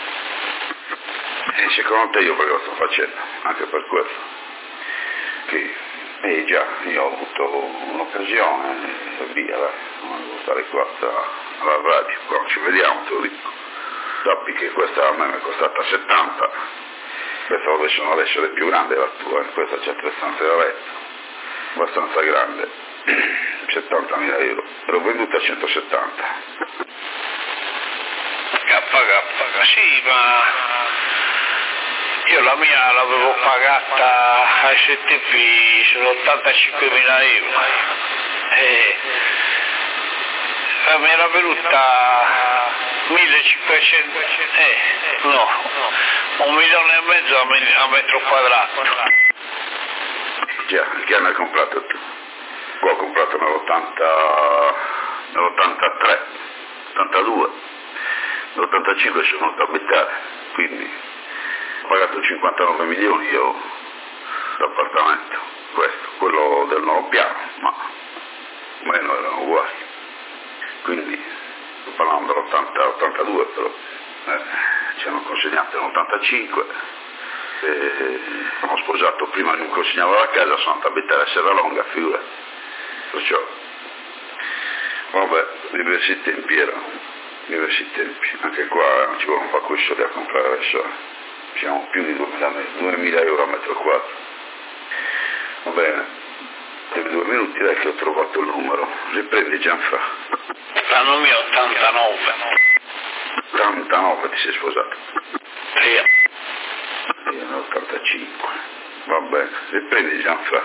E secondo te io perché lo sto facendo? Anche per questo. Che, eh già, io ho avuto un'occasione e via, dai, non devo stare qua alla radio, quando ci vediamo te lo dico. Sappi che questa a me mi è costata settanta, questa dove sono adesso è più grande la tua, questa c'è tre stanze da letto, abbastanza grande, settantamila euro, l'ho venduta a centosettanta. K K, sì, ma io la mia l'avevo pagata ai suoi tempi sull'ottantacinquemila euro e mi era venuta millecinquecento, eh, no, un milione e mezzo a, me, a metro quadrato. Già, che anno hai comprato tu? Qua ho comprato nell'ottanta, nell'ottantatré, ottantadue, nell'ottantacinque sono venuto a abitare, quindi ho pagato cinquantanove milioni io l'appartamento, questo, quello del nono piano, ma meno erano uguali, quindi sto parlando dell'ottanta ottantadue però, eh, ci hanno consegnato nell'ottantacinque, e ho sposato prima che mi consegnava la casa, sono andato a abitare a Serralonga, figurati, perciò, vabbè, diversi tempi erano, diversi tempi, anche qua non ci vuole un po' quei soldi a comprare adesso. Siamo più di duemila euro a metro quadro. Va bene, per due minuti dai che ho trovato il numero. Riprendi Gianfra. L'anno mio ottantanove. ottantanove ti sei sposato? Sì. Io nell'ottantacinque. Va bene, riprendi Gianfra.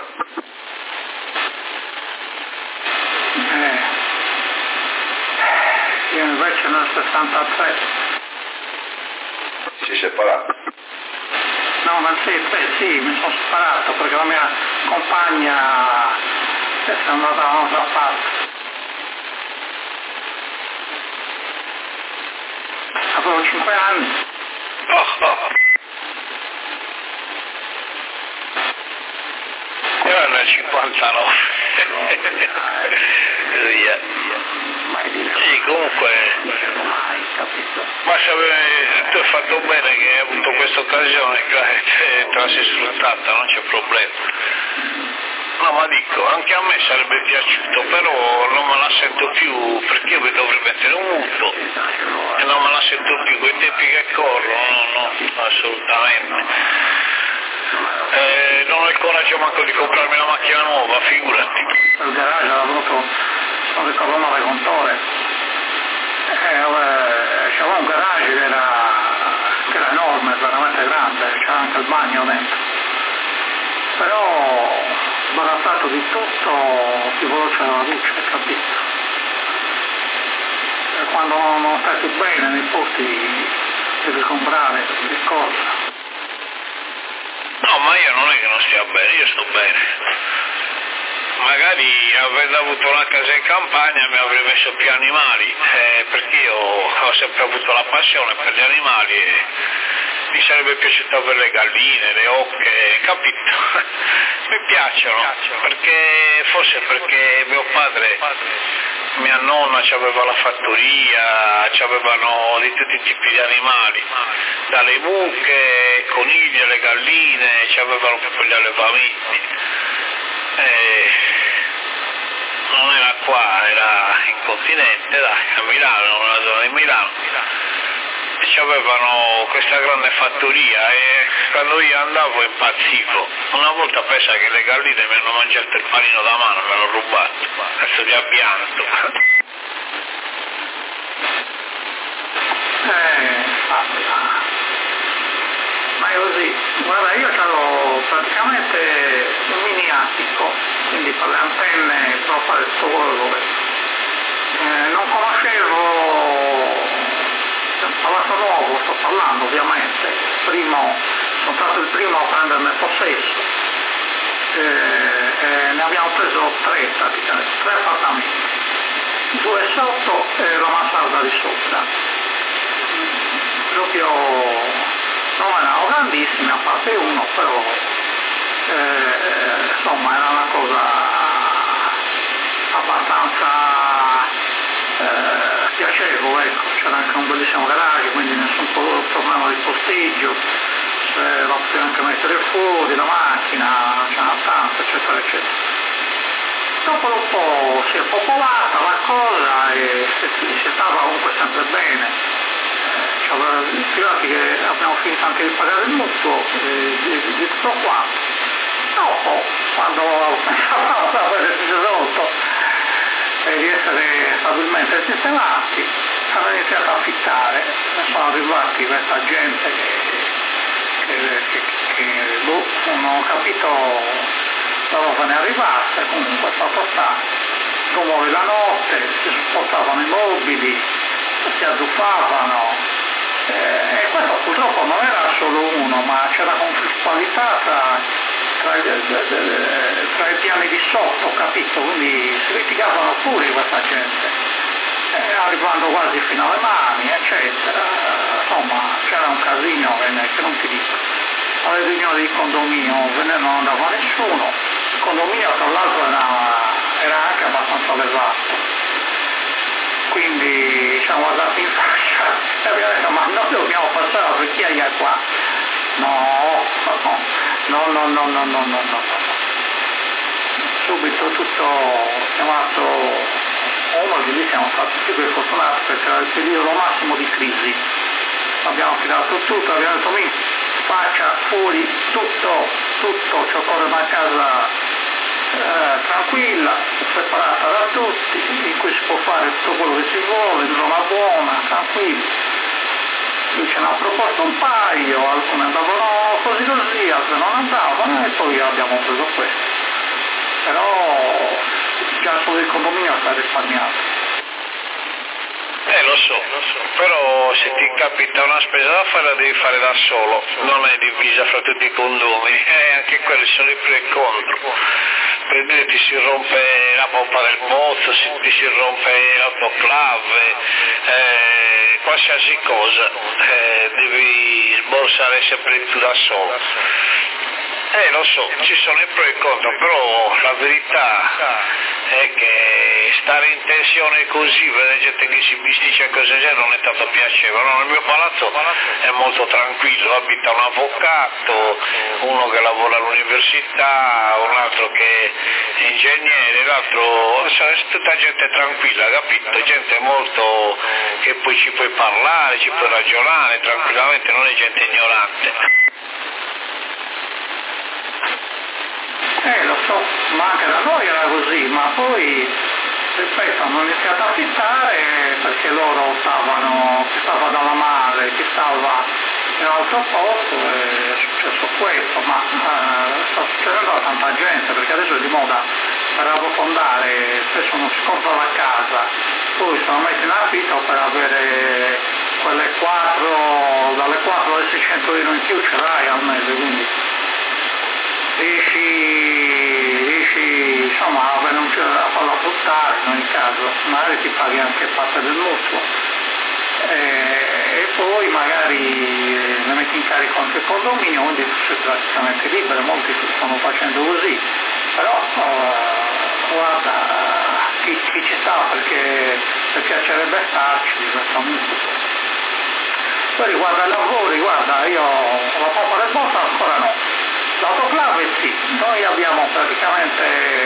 Eh, io invece nel sessantatré. Si è separato? No, ma sì, beh, sì, mi sono separato perché la mia compagna è andata da un'altra parte. Avevo cinque anni. Oh, oh. Io ero nel cinquantanove. Via. Sì, comunque, ma se avevi, tu hai fatto bene che hai avuto questa occasione, che te la sei sfruttata, non c'è problema. No, ma dico, anche a me sarebbe piaciuto, però non me la sento più, perché io mi dovrei mettere un mutuo e non me la sento ne corro, no, no, assolutamente. Eh, non ho il coraggio manco di comprarmi una macchina nuova, figurati. Il garage l'ha avuto, non ricordo male, con Tore. Eh, c'era un garage che era, che era enorme, veramente grande, c'era anche il bagno dentro. Però sbarazzato di tutto, più veloce la luce, capito? E quando non stai più bene nei posti devi comprare di corsa. No, ma io non è che non stia bene, io sto bene. Magari avendo avuto una casa in campagna mi avrei messo più animali, eh, perché io ho sempre avuto la passione per gli animali e mi sarebbe piaciuto avere le galline, le oche, capito? Mi piacciono, perché forse perché mio padre, mia nonna aveva la fattoria, avevano di tutti i tipi di animali, dalle mucche, coniglie, le galline, avevano proprio gli allevamenti. E non era qua, era in continente, dai, a Milano, una zona di Milano. E avevano questa grande fattoria e quando io andavo impazzivo. Una volta pensa che le galline mi hanno mangiato il panino da mano, me l'hanno rubato, adesso li abbianto. Eh, ma è così, guarda, io avevo praticamente un mini attico, quindi per le antenne per fare tutto quello che eh, non conoscevo Palazzo Nuovo, sto parlando ovviamente, primo, sono stato il primo a prenderne possesso, eh, eh, ne abbiamo preso tre praticamente, tre appartamenti, due sotto e la mansarda di sopra, proprio non erano grandissimi a parte uno, però eh, insomma era una cosa abbastanza eh, piacevole, ecco. C'era anche un bellissimo garage, quindi nessun problema di posteggio, eh, la potevi anche mettere fuori la macchina, c'era una stanza, eccetera eccetera. Dopo un po' si è popolata la cosa e si, si stava comunque sempre bene. Figurati che abbiamo finito anche di pagare il mutuo e di, di tutto quanto. Dopo, quando pensavamo di aver risolto e di essere stabilmente sistemati, hanno iniziato a affittare, e sono arrivati questa gente che, che, che, che boh, non ho capito dove se ne arrivasse, comunque fatto sta, rumori la notte, si spostavano i mobili, si azzuffavano. Eh, e questo purtroppo non era solo uno, ma c'era conflittualità tra, tra, tra i piani di sotto, capito? Quindi si litigavano pure questa gente, eh, arrivando quasi fino alle mani, eccetera. Insomma, c'era un casino che non ti dico. Alle riunioni di condominio non andava nessuno, il condominio tra l'altro era, era anche abbastanza elevato. Quindi ci siamo guardati in faccia e abbiamo detto ma noi dobbiamo passare la vecchiaia qua. No, no, no, no, no, no, no, no, no. Subito tutto chiamato, uno di lì siamo stati più fortunati perché era il periodo massimo di crisi. Abbiamo tirato tutto, abbiamo detto mi faccia fuori tutto, tutto, ci occorre una casa Eh, tranquilla, separata da tutti, in cui si può fare tutto quello che si vuole, in zona buona, tranquilla. Lui ce n'ha proposto un paio, alcune andavano così così, altre non andavano e poi abbiamo preso questo. Però già solo il condominio sta risparmiato. Eh lo so, lo so, però se ti capita una spesa da fare la devi fare da solo, non è divisa fra tutti i condomi, e eh, anche quelli sono i pro e contro. Per dire ti si rompe la pompa del pozzo, si, ti si rompe l'autoclave, eh, qualsiasi cosa, eh, devi sborsare sempre tu da solo. Eh lo so, ci sono i pro e i contro, però la verità è che stare in tensione così, vedere gente che si bisticcia cose del genere non è tanto piacevole. No, nel mio palazzo è molto tranquillo, abita un avvocato, uno che lavora all'università, un altro che ingegneri, l'altro, è tutta gente tranquilla, capito? Gente molto che poi ci puoi parlare, ci puoi ragionare tranquillamente, non è gente ignorante. Eh, lo so, ma anche da noi era così, ma poi, ripeto, hanno iniziato a affittare perché loro stavano, chi stava dalla madre, chi stava in un altro posto, e è successo questo, ma eh, sta succedendo a tanta gente, perché adesso è di moda per arrotondare, spesso non si compra la casa, poi se lo metti in affitto per avere quelle quattro, dalle quattro alle seicento euro in più ce l'hai al mese, quindi riesci, riesci insomma a, a farla buttare in ogni caso, magari ti paghi anche parte del mutuo e, e poi magari le metti in carico anche il condominio, quindi tu sei praticamente libero, molti stanno facendo così, però uh, guarda, chi, chi ci sta perché, perché piacerebbe starci di questo mondo. Poi riguardo ai lavori, guarda, io la pompa del bosco ancora no. L'autoclave sì, noi abbiamo praticamente,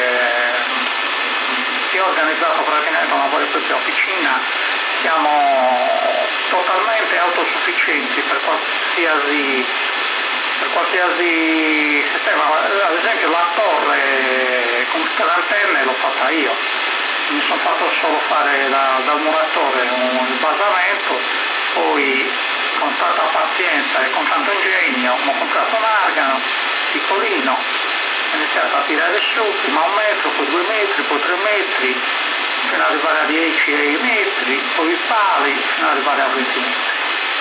si è organizzato praticamente una vera e propria officina, siamo totalmente autosufficienti per qualsiasi, per qualsiasi sistema, ad esempio la torre con tutte le antenne l'ho fatta io, mi sono fatto solo fare da, dal muratore un basamento, poi con tanta pazienza e con tanto ingegno ho comprato un argano piccolino, ho iniziato a tirare su, prima un metro, poi due metri, poi tre metri, fino ad arrivare a dieci metri, poi i pali, fino ad arrivare a venti metri.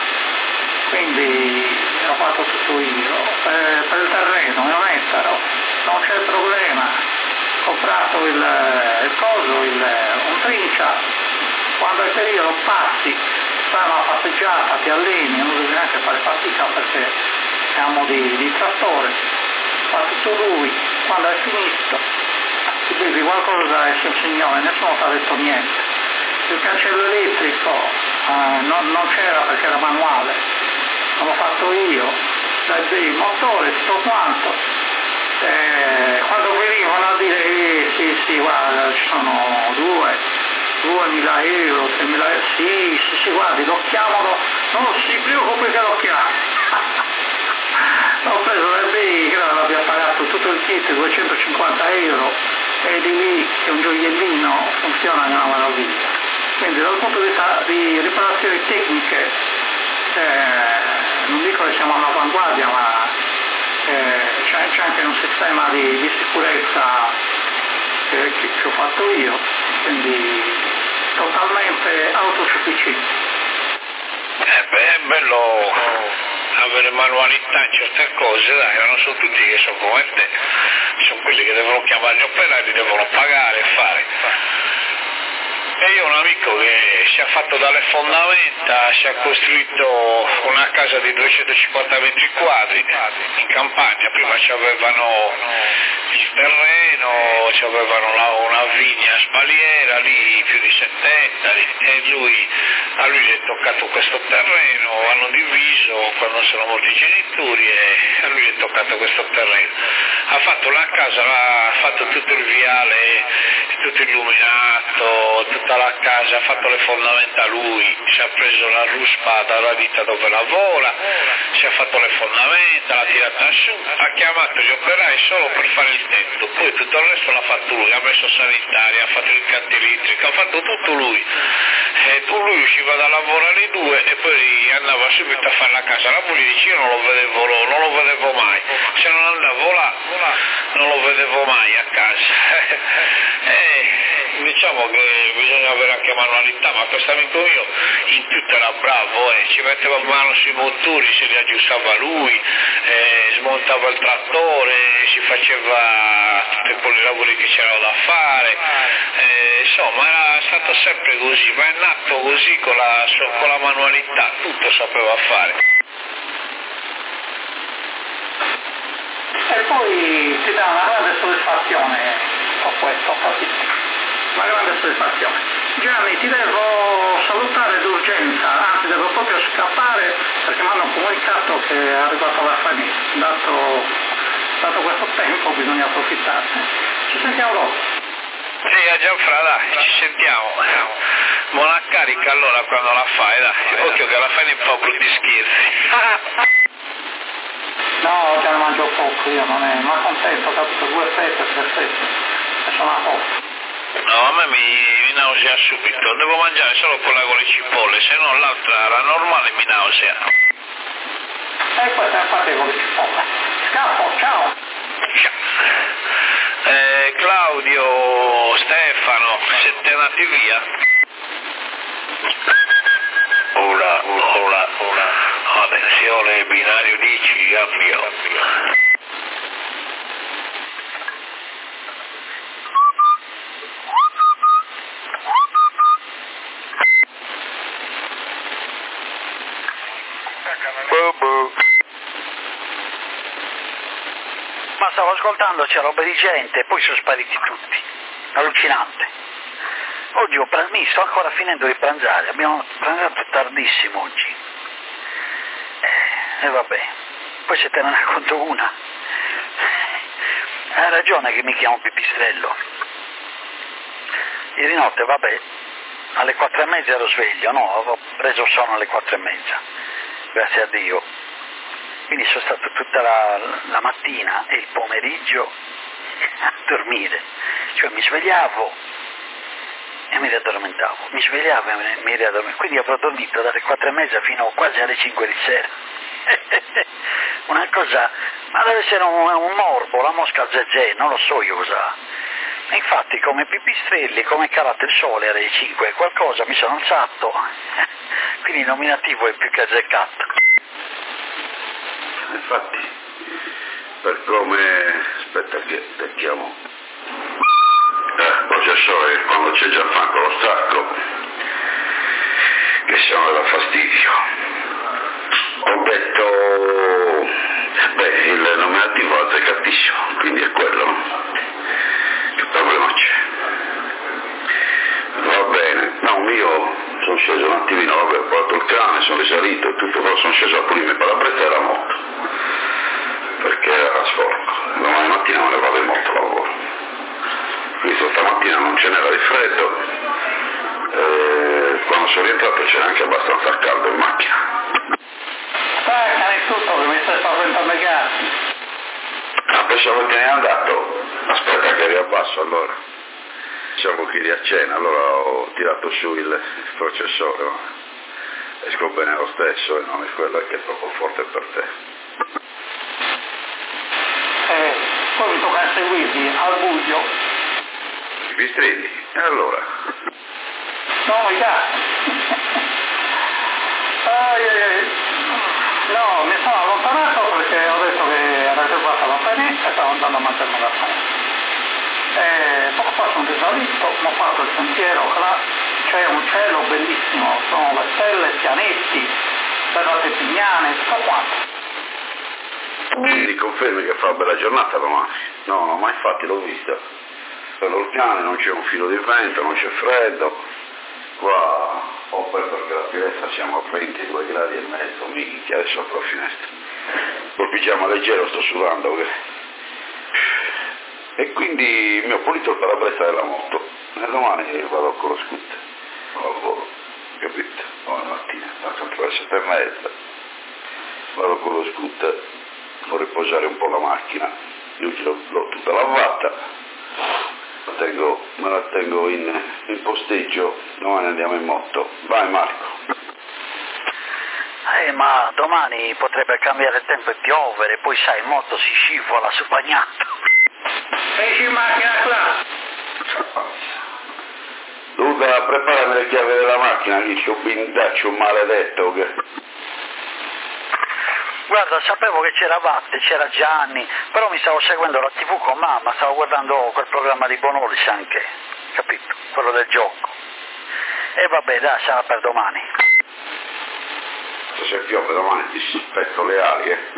Quindi ho fatto tutto io. Per, per il terreno, in un ettaro, non c'è problema. Ho comprato il, il coso, il, un trincia, quando è periodo passi, fai una passeggiata, ti alleni, non devi neanche fare fatica perché siamo di, di trattore, fa tutto lui, quando è finito ti bevi qualcosa e sei un signore, nessuno ti ha detto niente. Il cancello elettrico eh, non, non c'era perché era manuale, l'ho fatto io, il motore, tutto quanto. Eh, quando venivano a dire eh, sì sì guarda ci sono due, duemila euro, tremila euro, sì sì sì guardi lo chiamano, non si preoccupi che lo chiamo. Ho preso l'R B I, che l'abbia pagato tutto il kit, duecentocinquanta euro, e di lì che un gioiellino funziona di una meraviglia. Quindi dal punto di vista di riparazioni tecniche, eh, non dico che siamo all'avanguardia, ma eh, c'è, c'è anche un sistema di, di sicurezza che, che, che ho fatto io, quindi totalmente autosufficiente. Eh beh, è bello avere manualità in certe cose, dai, non sono tutti che sono come te, sono quelli che devono chiamare gli operai, devono pagare e fare. E io ho un amico che si è fatto dalle fondamenta, si è costruito una casa di duecentocinquanta metri quadri in campagna, prima ci avevano il terreno, ci avevano una vigna spaliera lì più di sette ettari e lui, a lui gli è toccato questo terreno, hanno diviso quando sono morti i genitori e a lui gli è toccato questo terreno. Ha fatto la casa, ha fatto tutto il viale, tutto illuminato, tutta la casa, ha fatto le fondamenta lui, si è preso la ruspa dalla ditta dove lavora, si è fatto le fondamenta, l'ha tirata su, ha chiamato gli operai solo per fare il tetto, poi tutto il resto l'ha fatto lui, ha messo sanitaria, ha fatto il canto elettrico, ha fatto tutto lui. E lui usciva da lavoro alle due e poi andava subito a fare la casa. La moglie dice io non lo vedevo, non lo vedevo mai, se non andavo là non lo vedevo mai a casa. E diciamo che bisogna avere anche manualità, ma questo amico mio in tutto era bravo, eh. Ci metteva mano sui motori, se li aggiustava lui, eh, smontava il trattore, si faceva tutti quei lavori che c'erano da fare, eh, insomma era stato sempre così, ma è nato così con la, con la manualità, tutto sapeva fare. E poi ti dà una grande soddisfazione con questo, una grande soddisfazione. Gianni, ti devo salutare d'urgenza, anzi devo proprio scappare perché mi hanno comunicato che è arrivato la famiglia, dato, dato questo tempo bisogna approfittarne. ci sentiamo dopo. Sì, a Gianfra, dai, ci sentiamo. Buona carica allora quando la fai, dai. Occhio che la fai un po' brutti scherzi. No, oggi ne mangio poco, io non è, ma contento, ho capito, due fette, tre fette, e sono a posto. No, a me mi, mi nausea subito, devo mangiare solo quella con le cipolle, se no l'altra, la normale, mi nausea. E questa è infatti con le cipolle. Scappo, ciao! Ciao. Eh, Claudio, Stefano, siete andati via? Ora, ora, ora, attenzione, binario dieci, cambio. Ma stavo ascoltando, c'è roba di gente e poi sono spariti tutti. Allucinante. Oggi ho pranzato, mi sto ancora finendo di pranzare, abbiamo pranzato tardissimo oggi. E eh, vabbè, poi se te ne racconto una. Hai ragione che mi chiamo Pipistrello. Ieri notte, vabbè, alle quattro e mezza ero sveglio, no, avevo preso sonno alle quattro e mezza, grazie a Dio. Quindi sono stato tutta la, la mattina e il pomeriggio a dormire, cioè mi svegliavo e mi riaddormentavo, mi svegliavo e mi riaddormentavo, quindi avrò dormito dalle quattro e mezza fino quasi alle cinque di sera. Una cosa, ma deve essere un, un morbo, la mosca zezé, non lo so io cosa. E infatti come Pipistrelli, come è calato il sole alle cinque qualcosa, mi sono alzato, quindi il nominativo è più che azzeccato. Infatti, per come... aspetta che te chiamo. Eh, processore, quando c'è Gianfranco lo stacco, che siamo da fastidio. Ho detto, beh, il nominativo è azzeccatissimo, quindi è quello, no? Che problema c'è? Va bene, no, io sono sceso un attimino, vabbè, ho portato il cane, sono risalito e tutto, però sono sceso a pulire per la brezza della moto, perché era sporco. Domani mattina me ne vado in moto a lavoro. Quindi stamattina non ce n'era di freddo, e quando sono rientrato c'era anche abbastanza caldo in macchina. Staccane tutto che mi stai facendo negati. Ah, pensavo che ne è andato. Aspetta che riabbasso allora. Diciamo che eri a cena, allora ho tirato su il processore, ma esco bene lo stesso e non è quello che è troppo forte per te. Eh, poi mi tocca seguirti al buio. I Pipistrelli? E allora? No, i gatti. Ai, ai, ai. No, mi sono allontanato perché ho detto che era riservata la penetta e stavo andando a mangiarmi la penetta. E poco fa sono risalito, ho fatto il sentiero, là c'è un cielo bellissimo, sono le stelle, pianeti, serrate pignane, tutto quanto. Quindi confermi che fa una bella giornata domani? No, no, ma infatti l'ho vista. Vedo il cane, non c'è un filo di vento, non c'è freddo. Qua ho aperto perché la finestra siamo a ventidue gradi e mezzo, minchia, adesso apro la finestra. Col pigiama leggero sto sudando. Che... E quindi mi ho pulito il parabrezza della moto. E domani vado con lo scooter. Al lavoro, capito? Domani mattina, faccio anche le sette e mezza. Vado con lo scooter, devo riposare un po' la macchina. Io l'ho, l'ho tutta lavata. La tengo, me la tengo in, in posteggio, domani andiamo in moto. Vai Marco. Eh, ma domani potrebbe cambiare tempo e piovere, poi sai, in moto si scivola su bagnato. Esci in macchina là. Luca, preparami le chiavi della macchina, che c'ho un bindaccio maledetto che... Guarda, sapevo che c'era Vatte, c'era Gianni, però mi stavo seguendo la tivù con mamma, stavo guardando quel programma di Bonolis anche, capito? Quello del gioco. E vabbè, dai, sarà per domani. Se piove domani ti spezzo le ali, eh?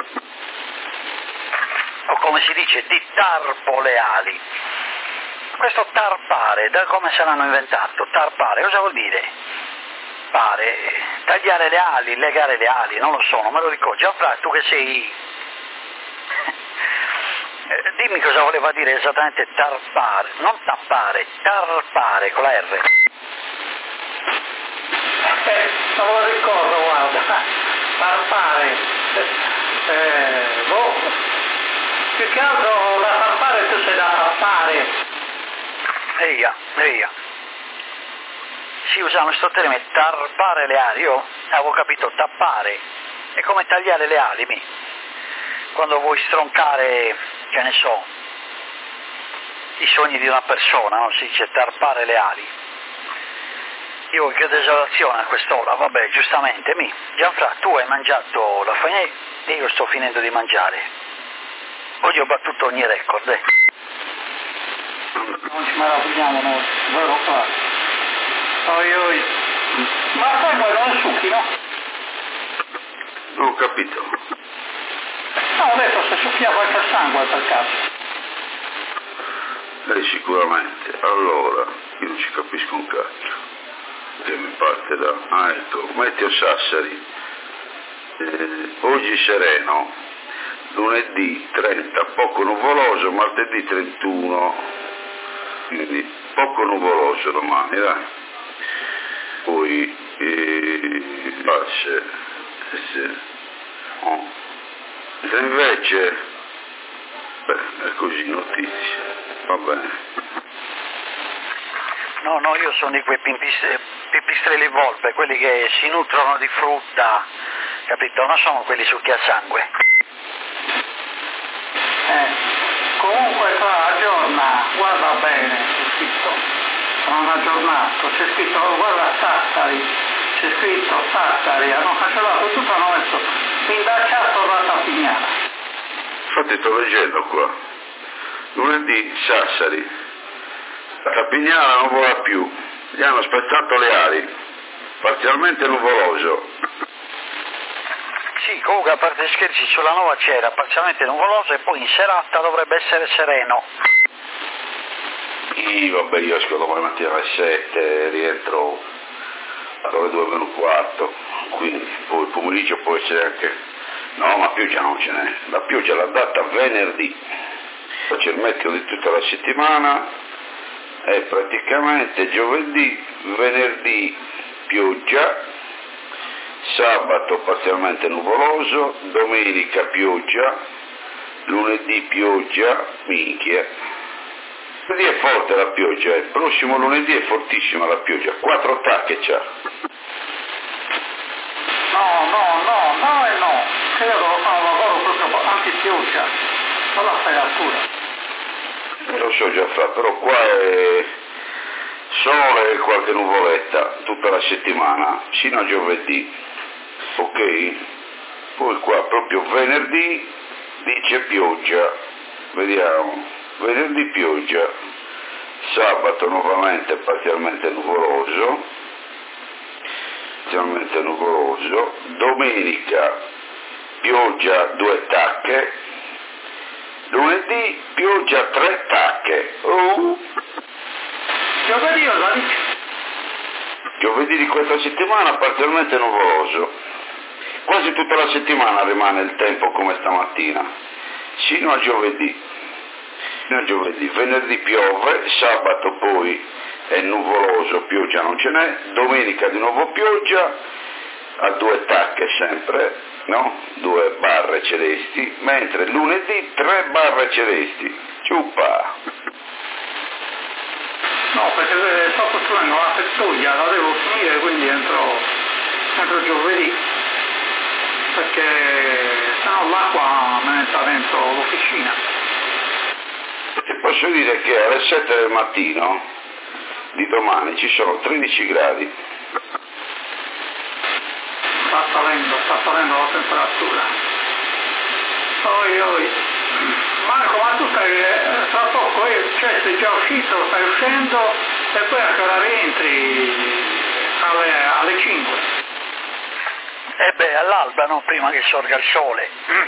O come si dice, di tarpo le ali. Questo tarpare, da come se l'hanno inventato? Tarpare, cosa vuol dire? Pare, tagliare le ali, legare le ali, non lo so, non me lo ricordo. Gianfranco, tu che sei Eh, dimmi cosa voleva dire esattamente tarpare, non tappare, tarpare con la R. Eh, non lo ricordo, guarda, tarpare, eh, boh, più che altro da tarpare tu sei da tarpare. Eia, eia. Si usa questo termine, tarpare le ali, io avevo capito tappare, è come tagliare le ali, mi. Quando vuoi stroncare, che ne so, i sogni di una persona, no? Si dice tarpare le ali. Io che desolazione a quest'ora, vabbè, giustamente, mi. Gianfra, tu hai mangiato la faina e io sto finendo di mangiare. Oggi ho battuto ogni record, eh. Non ci meravigliamo noi, vero qua. Oi, oi. Ma poi voi non succhi, no? Non ho capito. No, ho detto se succhia qualche sangue per caso. Eh, sicuramente. Allora, io non ci capisco un cacchio. Che mi parte da... Ah, ecco, Meteo Sassari. Eh, oggi sereno, lunedì trenta, poco nuvoloso, martedì trentuno, quindi poco nuvoloso domani, dai. Poi, eh, pace, eh, sì. Oh. Se invece, beh, è così, notizie, va bene. No, no, io sono di quei pimpist- pipistrelli volpe, quelli che si nutrono di frutta, capito? Non sono quelli succhi a sangue. Eh, comunque qua aggiorna, guarda bene, c'è scritto, sono aggiornato, c'è scritto, guarda Sassari, c'è scritto Sassari, hanno cancellato tutto, hanno messo indacciato da Tapignana. Infatti sto leggendo qua, lunedì Sassari, la Tapignana non vola più, gli hanno spezzato le ali, parzialmente nuvoloso. Sì, comunque a parte scherzi sulla nuova c'era parzialmente nuvoloso e poi in serata dovrebbe essere sereno. Sì, vabbè, io esco domani mattina alle sette, rientro alle due meno quarto, quindi poi il pomeriggio può essere anche... No, ma pioggia non ce n'è, la pioggia l'ha data venerdì, poi c'è il meteo di tutta la settimana e praticamente giovedì, venerdì pioggia, sabato parzialmente nuvoloso, domenica pioggia, lunedì pioggia, minchia. Lunedì è forte la pioggia, il prossimo lunedì è fortissima la pioggia, quattro attacchi c'ha. No, no, no, no e no, che io devo fare un lavoro proprio anti-pioggia, non la fai pure. Lo so già fa, però qua è sole e qualche nuvoletta tutta la settimana, sino a giovedì, ok? Poi qua proprio venerdì dice pioggia, vediamo, venerdì pioggia, sabato nuovamente parzialmente nuvoloso, parzialmente nuvoloso, domenica pioggia due tacche, lunedì pioggia tre tacche. Oh. Giovedì o la dici? Giovedì di questa settimana parzialmente nuvoloso. Quasi tutta la settimana rimane il tempo come stamattina, sino a giovedì. Sino a giovedì. Venerdì piove, sabato poi è nuvoloso, pioggia non ce n'è, domenica di nuovo pioggia, a due tacche sempre, no? Due barre celesti, mentre lunedì tre barre celesti. Ciuppa! No, perché sto costruendo la fettuia, la devo finire, quindi entro, entro giovedì, perché sennò l'acqua me ne sta dentro l'officina. Ti posso dire che alle sette del mattino di domani ci sono tredici gradi. Sta salendo, sta salendo la temperatura. Oi, oi. Marco, ma tu stai, tra poco, cioè sei già uscito, stai uscendo e poi a che ora rientri? Alle, alle cinque. E beh, all'alba, no? Prima che sorga il sole.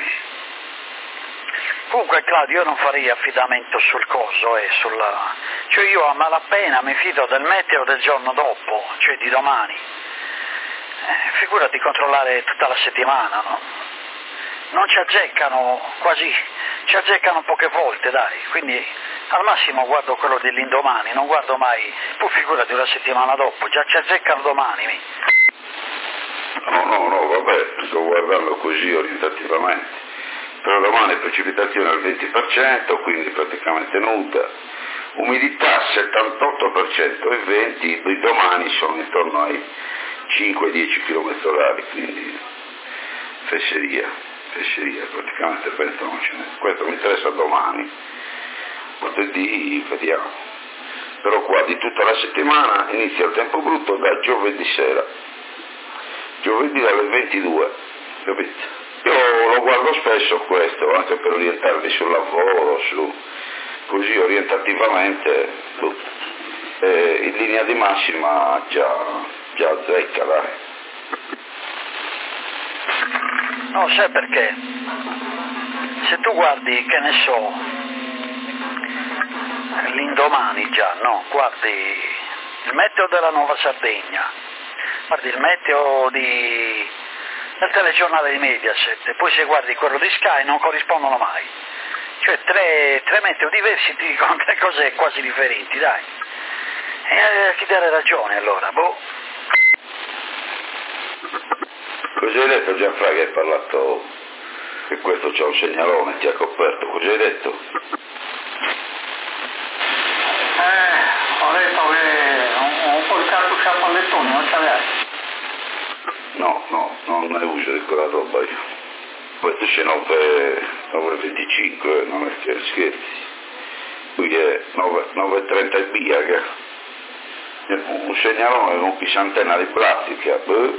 Comunque Claudio, io non farei affidamento sul coso, eh, sulla... cioè io a malapena mi fido del meteo del giorno dopo, cioè di domani. Eh, figurati controllare tutta la settimana, no? non ci azzeccano quasi, ci azzeccano poche volte, dai, quindi al massimo guardo quello dell'indomani, non guardo mai, poi figurati una settimana dopo, già ci azzeccano domani. Mi. No, no, no, vabbè, sto guardando così orientativamente. Per domani precipitazione al venti per cento, quindi praticamente nuda, umidità settantotto per cento e venti, i domani sono intorno ai cinque dieci chilometri orari, quindi fesseria, fesseria, praticamente vento non ce n'è. Questo mi interessa domani, martedì vediamo. Però qua di tutta la settimana inizia il tempo brutto da giovedì sera, giovedì dalle ventidue, capito? Io lo guardo spesso questo, anche per orientarmi sul lavoro, su, così orientativamente, eh, in linea di massima già, già azzecca, dai. No, sai perché? Se tu guardi, che ne so, l'indomani già, no? Guardi il meteo della Nuova Sardegna, guardi il meteo di... del telegiornale di Mediaset, poi se guardi quello di Sky non corrispondono mai, cioè tre, tre meteo diversi ti dicono tre cose quasi differenti, dai, e a chi dare ragione allora, boh. Cosa hai detto Gianfra che hai parlato, che questo c'è un segnalone, ti ha coperto, cosa hai detto? Eh, ho detto che ho, ho portato il pallettone, non c'aveva. No, no, non ne uso di quella roba io. Questo c'è nove e venticinque, non è che scherzi. Qui è nove e trenta e biaga. Un segnalone con pisantenna di plastica. Beh.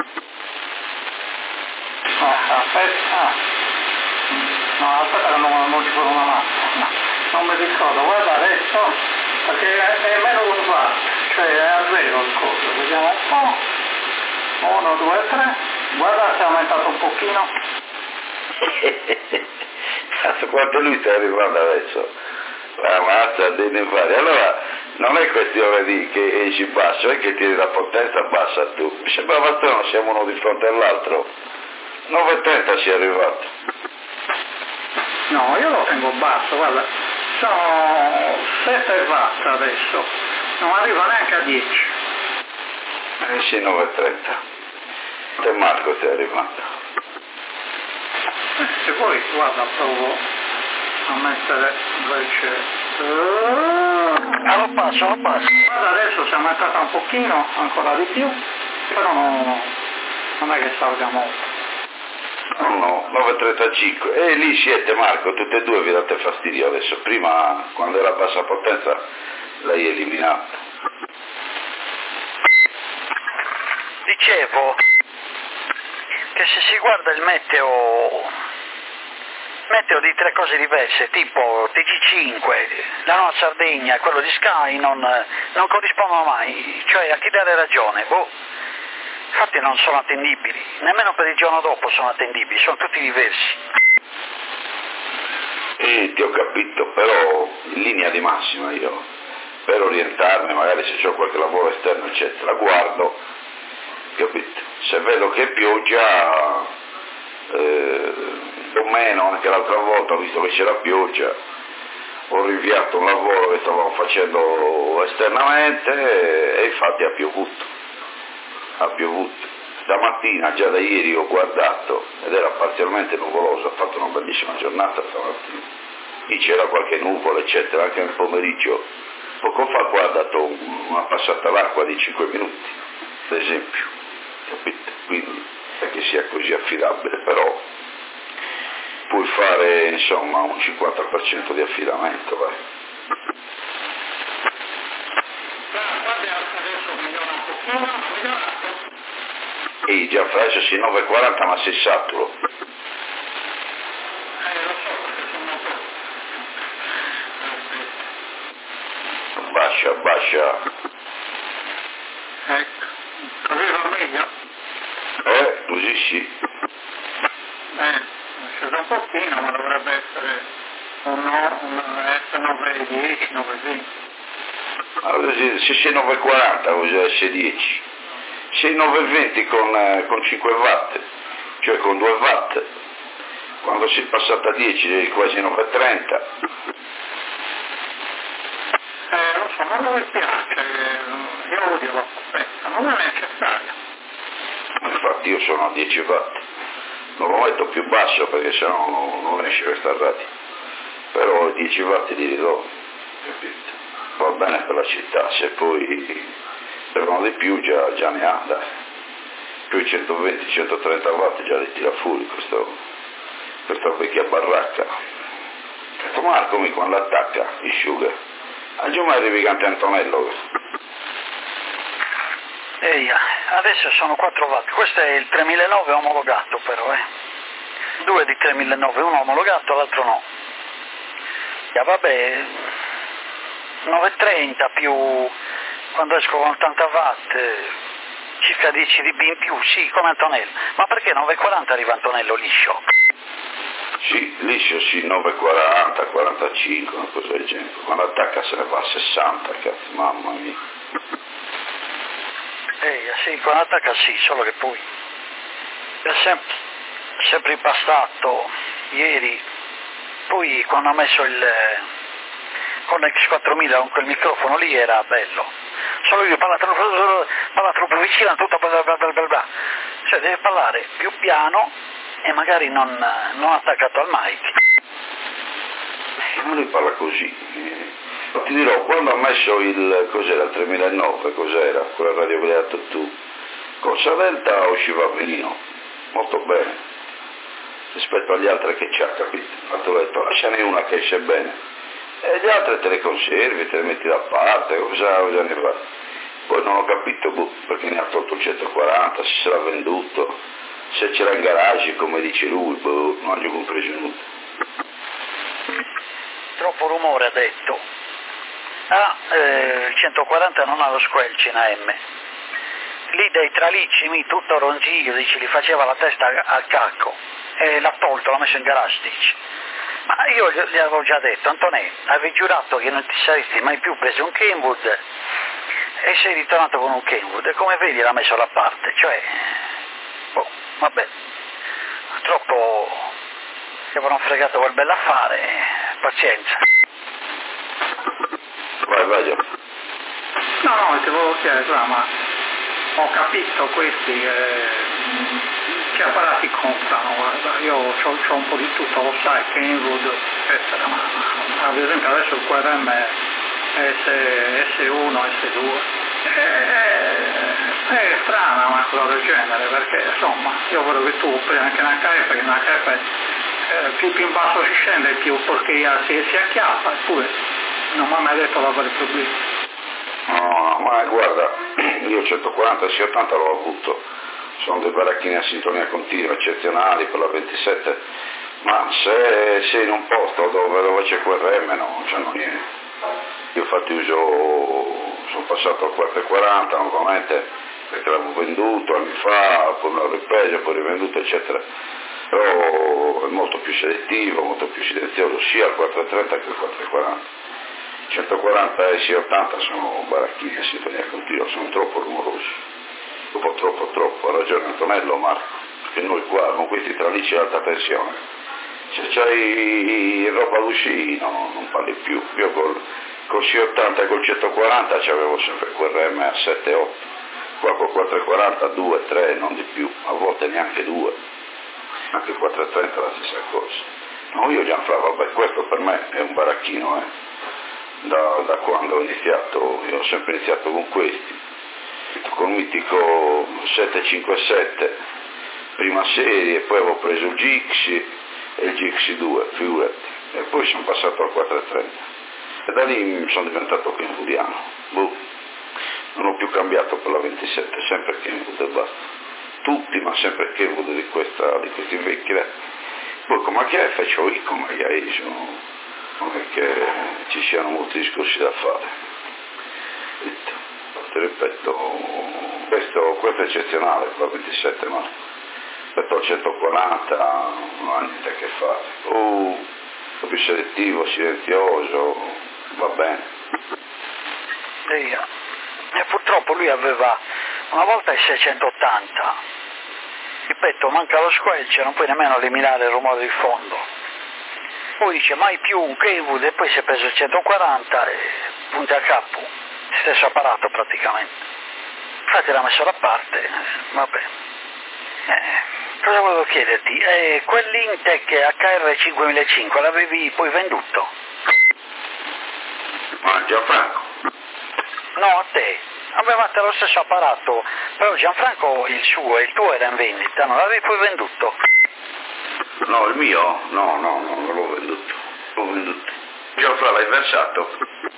No, aspetta. No, aspetta che non, non ci vuole una mano. No, non mi ricordo, guarda adesso, perché è, è meno di un watt, cioè è a zero il coso. Vediamo un po'. uno, due, tre, guarda se è aumentato un pochino. Cazzo, quanto lui sta arrivando adesso? La mazza dei nefari. Allora, non è questione di che esci basso, è che tiri la potenza bassa tu. Mi sembrava strano, siamo uno di fronte all'altro. nove e trenta si è arrivato. No, io lo tengo basso, guarda, sono sette watt adesso, non arriva neanche a dieci. Eh sì, nove e trenta. Te Marco sei arrivato. Eh, se vuoi, guarda, provo a mettere invece... Ah, lo passo, lo passo. Guarda, adesso si è aumentata un pochino, ancora di più, però non, non è che salga molto. No, no, nove e trentacinque. E lì siete Marco, tutte e due vi date fastidio adesso. Prima, quando era a bassa potenza, l'hai eliminato. Dicevo che se si guarda il meteo, meteo di tre cose diverse, tipo T G cinque, la Nuova Sardegna e quello di Sky, non, non corrispondono mai, cioè a chi dare ragione, boh. Infatti non sono attendibili, nemmeno per il giorno dopo sono attendibili, sono tutti diversi. E ti ho capito, però in linea di massima io, per orientarmi, magari se ho qualche lavoro esterno eccetera, guardo, capito? Se vedo che è pioggia, eh, o meno, anche l'altra volta ho visto che c'era pioggia, ho rinviato un lavoro che stavamo facendo esternamente e, e infatti ha piovuto. Ha piovuto. Stamattina, già da ieri ho guardato ed era parzialmente nuvoloso, ha fatto una bellissima giornata stamattina. Lì c'era qualche nuvola eccetera, anche nel pomeriggio. Poco fa ho guardato una passata d'acqua di cinque minuti, ad esempio, capite? Quindi è che sia così affidabile, però puoi fare insomma un cinquanta per cento di affidamento, vai. Adesso migliora un pochino, migliorato. E già adesso sì, nove e quaranta, ma sei saturo. Eh, lo so perché sono un po'. Bascia, bascia. Ecco, così va meglio? Eh, così sì. Eh, scusa un pochino, ma dovrebbe essere un no, un nove e dieci, nove e venti. Allora, se sei nove e quaranta, cos'è sei dieci? sei nove e venti con, eh, con cinque watt, cioè con due watt, quando si è passata a dieci, quasi nove e trenta. Eh, lo so, ma non mi piace, io odio la coppetta, non è necessario. Infatti io sono a dieci watt, non lo metto più basso perché sennò non, non esce questa radio, però dieci watt li ridò, capito? Va bene per la città, se poi servono di più già, già ne ha, dai. Più centoventi centotrenta watt già li tira fuori questo, questa vecchia baracca. Questo Marco mi quando attacca il sugar, a giù mi arrivi cante Antonello. Ehi, adesso sono quattro watt, questo è il tremilanove omologato però, eh. Due di tremilanove, uno omologato, l'altro no. Ja, vabbè, nove e trenta più, quando esco con ottanta watt, eh, circa dieci dB in più, sì, come Antonello. Ma perché nove e quaranta arriva Antonello liscio? Sì, liscio sì, nove e quaranta, quarantacinque, una cosa del genere. Quando attacca se ne va a sessanta, cazzo, mamma mia. Ehi, sì, quando attacca sì, solo che poi è sempre, sempre impastato, ieri, poi quando ha messo il con l'X quattromila con quel microfono lì era bello, solo io parla troppo, parla troppo vicino, tutto bla bla bla bla bla, cioè deve parlare più piano e magari non, non attaccato al mic. Ma lui parla così. Ti dirò, quando ha messo il, cos'era, il tremilanove, cos'era, quella radio che hai dato tu, Corsa Delta usciva benino, molto bene, rispetto agli altri che c'ha, capito? Ho detto, lasciane una che esce bene, e gli altri te le conservi, te le metti da parte, cosa, cosa ne fa? Poi non ho capito, boh, perché ne ha tolto il centoquaranta, se se l'ha venduto, se c'era in garage, come dice lui, boh, non ho compreso nulla. Troppo rumore ha detto. Ah, eh, il centoquaranta non ha lo squelch in A M. Lì dei tralicci, tutto ronzio, dice, gli faceva la testa al cacco. E l'ha tolto, l'ha messo in garage, dice. Ma io gli avevo già detto, Antonè, avevi giurato che non ti saresti mai più preso un Kenwood e sei ritornato con un Kenwood. E come vedi l'ha messo da parte, cioè... Oh, vabbè, purtroppo gli avevano fregato quel bell'affare, pazienza. Vai, vai, Gio. No, no, ti volevo chiedere, ma ho capito questi eh, che apparati comprano, guarda, io ho un po' di tutto, lo sai, Kenwood, eccetera, ma ad esempio adesso il Q R M S uno, S due, è, è strana una cosa del genere, perché insomma, io vedo che tu prendi anche una H F, che una H F eh, più, più in basso si scende, più porcheria si, si acchiappa, eppure non mi ha mai detto di avere problemi. No, ma guarda, io centoquaranta C ottanta l'ho avuto, sono dei baracchini a sintonia continua eccezionali per la ventisette, ma se sei in un posto dove, dove c'è Q R M no, non c'hanno niente. Io infatti uso, sono passato al quattro e quaranta nuovamente perché l'avevo venduto anni fa, poi me l'ho ripreso, poi rivenduto eccetera, però è molto più selettivo, molto più silenzioso sia il quattro e trenta che il quattro e quaranta. centoquaranta e C ottanta sono baracchini a sintonia continua, sono troppo rumorosi, dopo troppo troppo, ha ragione Antonello Marco, perché noi qua con questi tralicci ad alta tensione, se c'hai roba lucino non parli più, io col, col C ottanta e col centoquaranta c'avevo sempre Q R M a sette otto, qua col quattro e quaranta due tre, non di più, a volte neanche due, anche il quattro e trenta è la stessa cosa. No, io Gianfranco, vabbè, questo per me è un baracchino, eh. Da, da quando ho iniziato, io ho sempre iniziato con questi, con il mitico settecentocinquantasette, prima serie, poi avevo preso il Gixi e il Gixi due, figurati, e poi sono passato al quattro e trenta, e da lì mi sono diventato kenwoodiano, boh, non ho più cambiato per la ventisette, sempre Kenwood e basta, tutti, ma sempre Kenwood di, questa, di questi vecchi, poi come H F c'ho io, come H sono... non è che ci siano molti discorsi da fare. Ti ripeto, questo, questo è eccezionale, la ventisette, ma rispetto al centoquaranta non ha niente a che fare. Oh, è più selettivo, silenzioso, va bene. E, e purtroppo lui aveva una volta il seicentottanta ripeto, manca lo squelch, non puoi nemmeno eliminare il rumore di fondo. Poi dice mai più un Kenwood e poi si è preso il centoquaranta e punta a capo, stesso apparato praticamente. Infatti l'ha messo da parte, vabbè. Eh. Cosa volevo chiederti? Eh, quell'Intec H R cinquemilacinque l'avevi poi venduto? Ma Gianfranco? No, a te. Avevate lo stesso apparato, però Gianfranco il suo e il tuo era in vendita, non l'avevi poi venduto? No, il mio? No, no, no, non l'ho venduto. L'ho venduto. Gianfranco l'hai versato?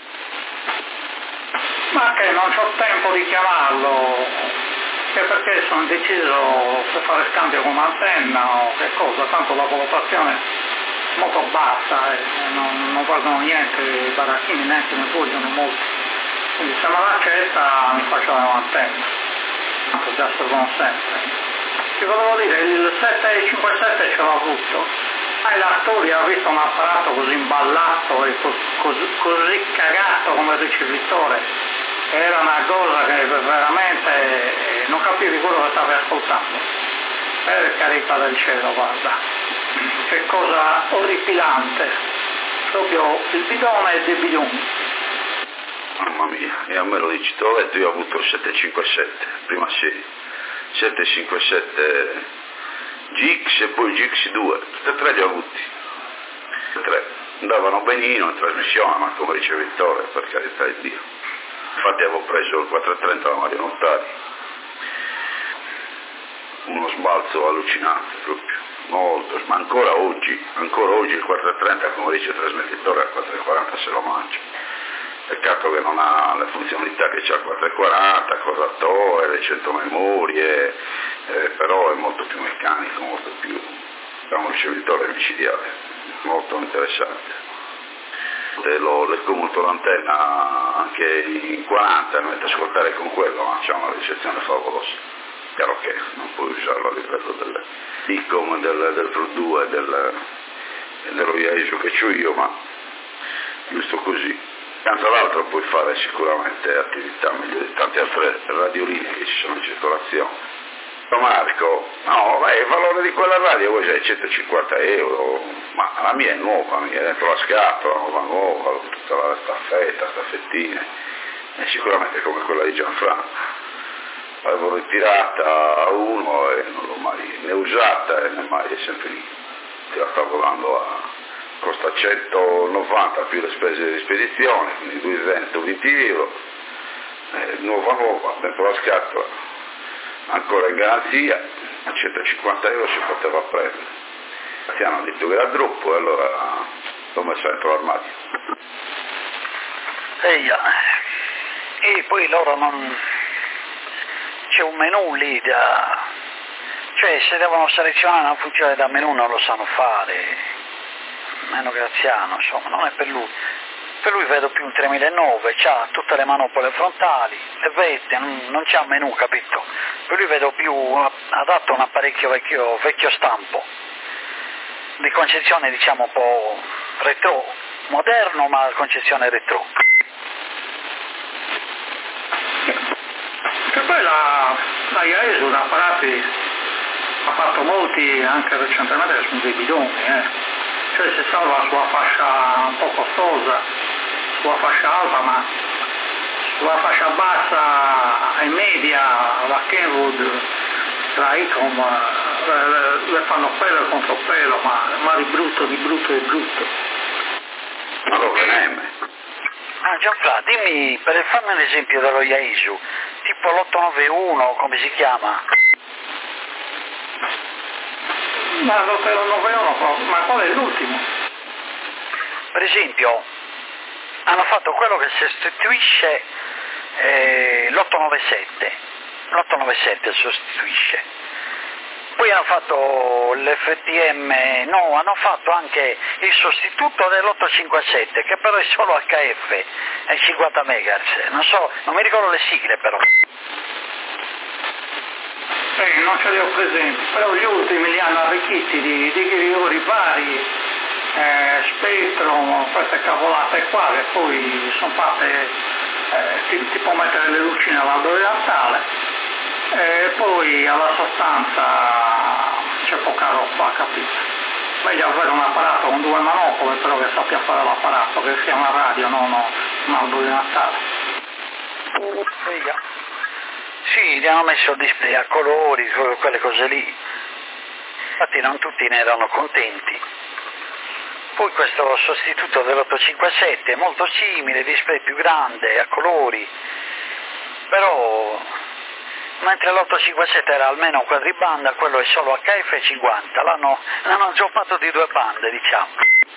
Ma che non c'ho tempo di chiamarlo. Che perché sono deciso se fare scambio con un'antenna o che cosa, tanto la valutazione è molto bassa e non, non valgono niente, i baracchini neanche ne vogliono molto, quindi se non accetta mi faccio un'antenna, tanto già servono sempre. Ti volevo dire, il sette cinquantasette ce l'ho avuto, ma l'Arturi ha visto un apparato così imballato e così, così cagato come ricevitore. Era una cosa che veramente non capivi quello che stavi ascoltando. Per carità del cielo, guarda, che cosa orripilante, proprio il bidone del bidone. Mamma mia, e a me lo dici, te l'ho detto, io ho avuto il sette cinquantasette, prima sì, sette cinquantasette G X e poi G X due, tutti e tre li ho avuti, tutti e tre, andavano benino in trasmissione, ma come ricevitore, per carità di Dio. Infatti avevo preso il quattrocentotrenta da Mario Nottari, uno sbalzo allucinante proprio, molto, ma ancora oggi, ancora oggi il quattrocentotrenta come dice il trasmettitore al quattrocentoquaranta se lo mangia. Peccato che non ha le funzionalità che c'ha il quattrocentoquaranta, cordatore, le cento memorie, eh, però è molto più meccanico, molto più, è un ricevitore micidiale, molto interessante. Lo, le commuto l'antenna anche in quaranta, mi metto a ascoltare con quello, ma c'è una ricezione favolosa. Chiaro che non puoi usarlo a livello del Icom, del, del Pro due, del, dello Yaesu che c'ho io, ma giusto così. Tra l'altro puoi fare sicuramente attività meglio di tante altre radioline che ci sono in circolazione. Marco, no, beh, il valore di quella radio poi è centocinquanta euro, ma la mia è nuova, mi è dentro la scatola, nuova nuova, tutta la staffetta, staffettine, è sicuramente come quella di Gianfranco. L'avevo ritirata a uno e non l'ho mai né usata e né mai, è sempre lì. Ti la sta volando a, costa centonovanta più le spese di spedizione, quindi duecentoventi euro, eh, nuova nuova, dentro la scatola. Ancora in garanzia, a centocinquanta euro si poteva prendere. Ti hanno detto che era troppo e allora l'ho messo dentro l'armadio. Eia. E poi loro non... c'è un menù lì da... cioè se devono selezionare una funzione da menù non lo sanno fare. Meno Graziano, insomma, non è per lui. Per lui vedo più un tremilanove, c'ha tutte le manopole frontali, le vette, non, non c'ha menu, capito? Per lui vedo più adatto a un apparecchio vecchio, vecchio stampo, di concezione diciamo un po' retro, moderno ma concezione retro. E poi la, la Yaesu da apparati ha fatto molti anche recentemente sono dei bidoni, eh. Cioè si salva sulla fascia un po' costosa, sulla fascia alta, ma sulla fascia bassa e media la Kenwood, la Icom le, le fanno pelo contro pelo, ma, ma di brutto, di brutto, di brutto. Allora, M. Ah Gianfranco, dimmi, per farmi un esempio dello Yaesu, tipo l'ottocentonovantuno, come si chiama? Ma l'ottocentonovantuno, ma qual è l'ultimo? Per esempio, hanno fatto quello che sostituisce eh, l'ottocentonovantasette, l'ottocentonovantasette sostituisce. Poi hanno fatto l'F T M, no, hanno fatto anche il sostituto dell'ottocentocinquantasette, che però è solo H F, è cinquanta megahertz, non so, non mi ricordo le sigle però. Eh, non ce li ho presenti, però gli ultimi li hanno arricchiti di, di rigori vari, eh, Spectrum, queste cavolate qua che poi sono fatte, eh, ti, ti può mettere le luci nell'albero orientale, e poi alla sostanza c'è poca roba, capito? Meglio avere un apparato con due manopole, però che sappia fare l'apparato, che sia una radio, non no, un albero di Natale. Sì, gli hanno messo il display a colori, quelle cose lì. Infatti non tutti ne erano contenti. Poi questo sostituto dell'ottocentocinquantasette è molto simile, display più grande, a colori, però mentre l'ottocentocinquantasette era almeno un quadribanda, quello è solo acca effe cinquanta, l'hanno, l'hanno zoppato di due bande, diciamo.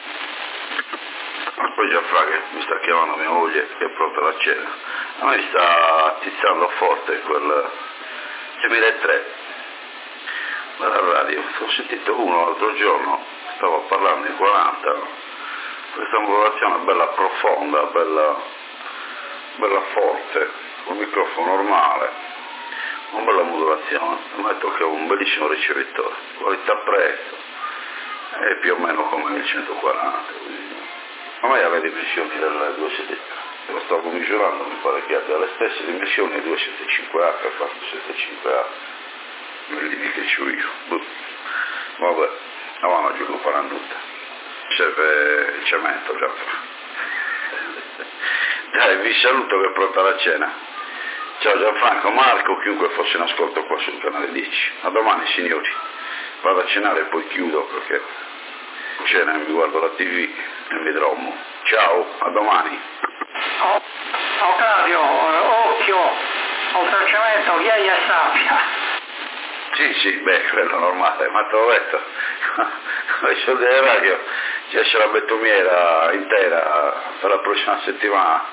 Poi Gianfra, che mi sta chiamando mia moglie, che è pronta la cena, a me sta tizzando forte quel duemilatré, dalla radio. Ho sentito uno l'altro giorno, stavo parlando in quaranta, questa modulazione bella profonda, bella, bella forte, un microfono normale, una bella modulazione. Mi ha detto che è un bellissimo ricevitore, qualità prezzo, è più o meno come il centoquaranta, così. Ma mai ha le dimensioni del duecentosettantatré, lo stavo misurando, mi pare che abbia le stesse dimensioni del duecentosettantacinque A, che quattrocentosettantacinque A, quelli che c'ho io. Buh. Vabbè, avanti giù lo faranno tutte. Serve il cemento già. Dai, vi saluto che è pronta la cena. Ciao Gianfranco, Marco, chiunque fosse in ascolto qua sul canale dieci. A domani signori. Vado a cenare e poi chiudo perché cena e mi guardo la tivù e vedrò. Ciao, a domani. Oh, oh Claudio, occhio, oltre al cemento, ghiaia e sabbia. Sì, sì, beh, quello normale, ma te l'ho detto. I soldi del radio ci esce la bettumiera intera per la prossima settimana.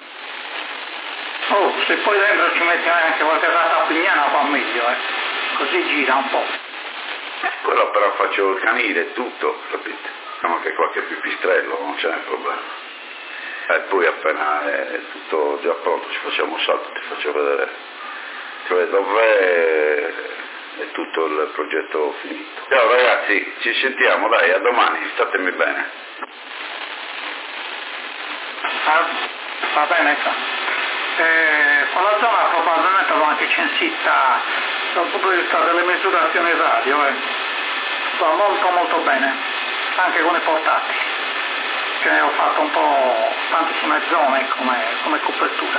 Oh, se poi dentro ci metti anche qualche rata pignana fa meglio, eh. Così gira un po'. Quello però faccio il canile e tutto, capite? Diciamo che qualche pipistrello, non c'è problema. E poi appena è tutto già pronto ci facciamo un salto, ti faccio vedere cioè dov'è è tutto il progetto finito. Ciao ragazzi, ci sentiamo, dai, a domani, statemi bene. Ah, va bene, eh, quella zona probabilmente va anche censita dal punto di vista delle misurazioni radio, eh. Va molto molto bene, anche con i portatili. Cioè ho fatto un po' tantissime zone come, come copertura.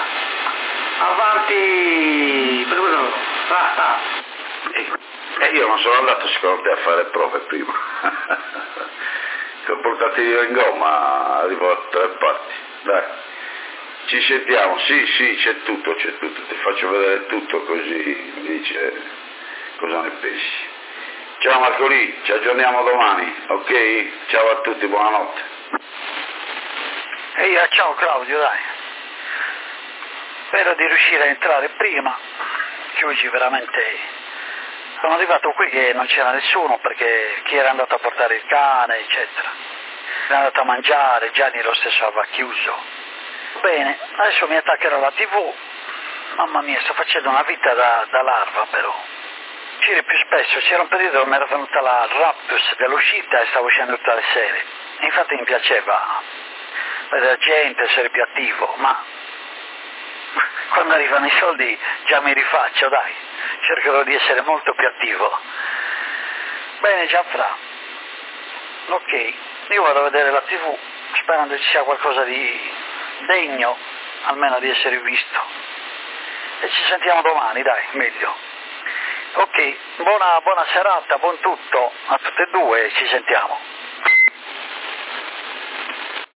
Avanti, basta. E eh, io non sono andato secondo te a fare prove prima. Ti ho portato io in gomma, arrivo a tre parti. Dai, ci sentiamo, sì, sì, c'è tutto, c'è tutto. Ti faccio vedere tutto così mi dice cosa ne pensi. Ciao Marcolì, ci aggiorniamo domani, ok? Ciao a tutti, buonanotte. Ehi, ciao Claudio, dai. Spero di riuscire a entrare prima, che oggi veramente sono arrivato qui che non c'era nessuno perché chi era andato a portare il cane, eccetera. Era andato a mangiare, Gianni lo stesso aveva chiuso. Bene, adesso mi attaccherò alla tivù. Mamma mia, sto facendo una vita da, da larva però. Uscire più spesso, c'era un periodo dove mi era venuta la raptus dell'uscita e stavo uscendo tutte le sere. E infatti mi piaceva vedere la gente, essere più attivo, ma quando arrivano i soldi già mi rifaccio, dai, cercherò di essere molto più attivo. Bene Gianfra, ok, io vado a vedere la tivù sperando che ci sia qualcosa di degno, almeno di essere visto. E ci sentiamo domani, dai, meglio. Ok, buona, buona serata, buon tutto a tutte e due, ci sentiamo.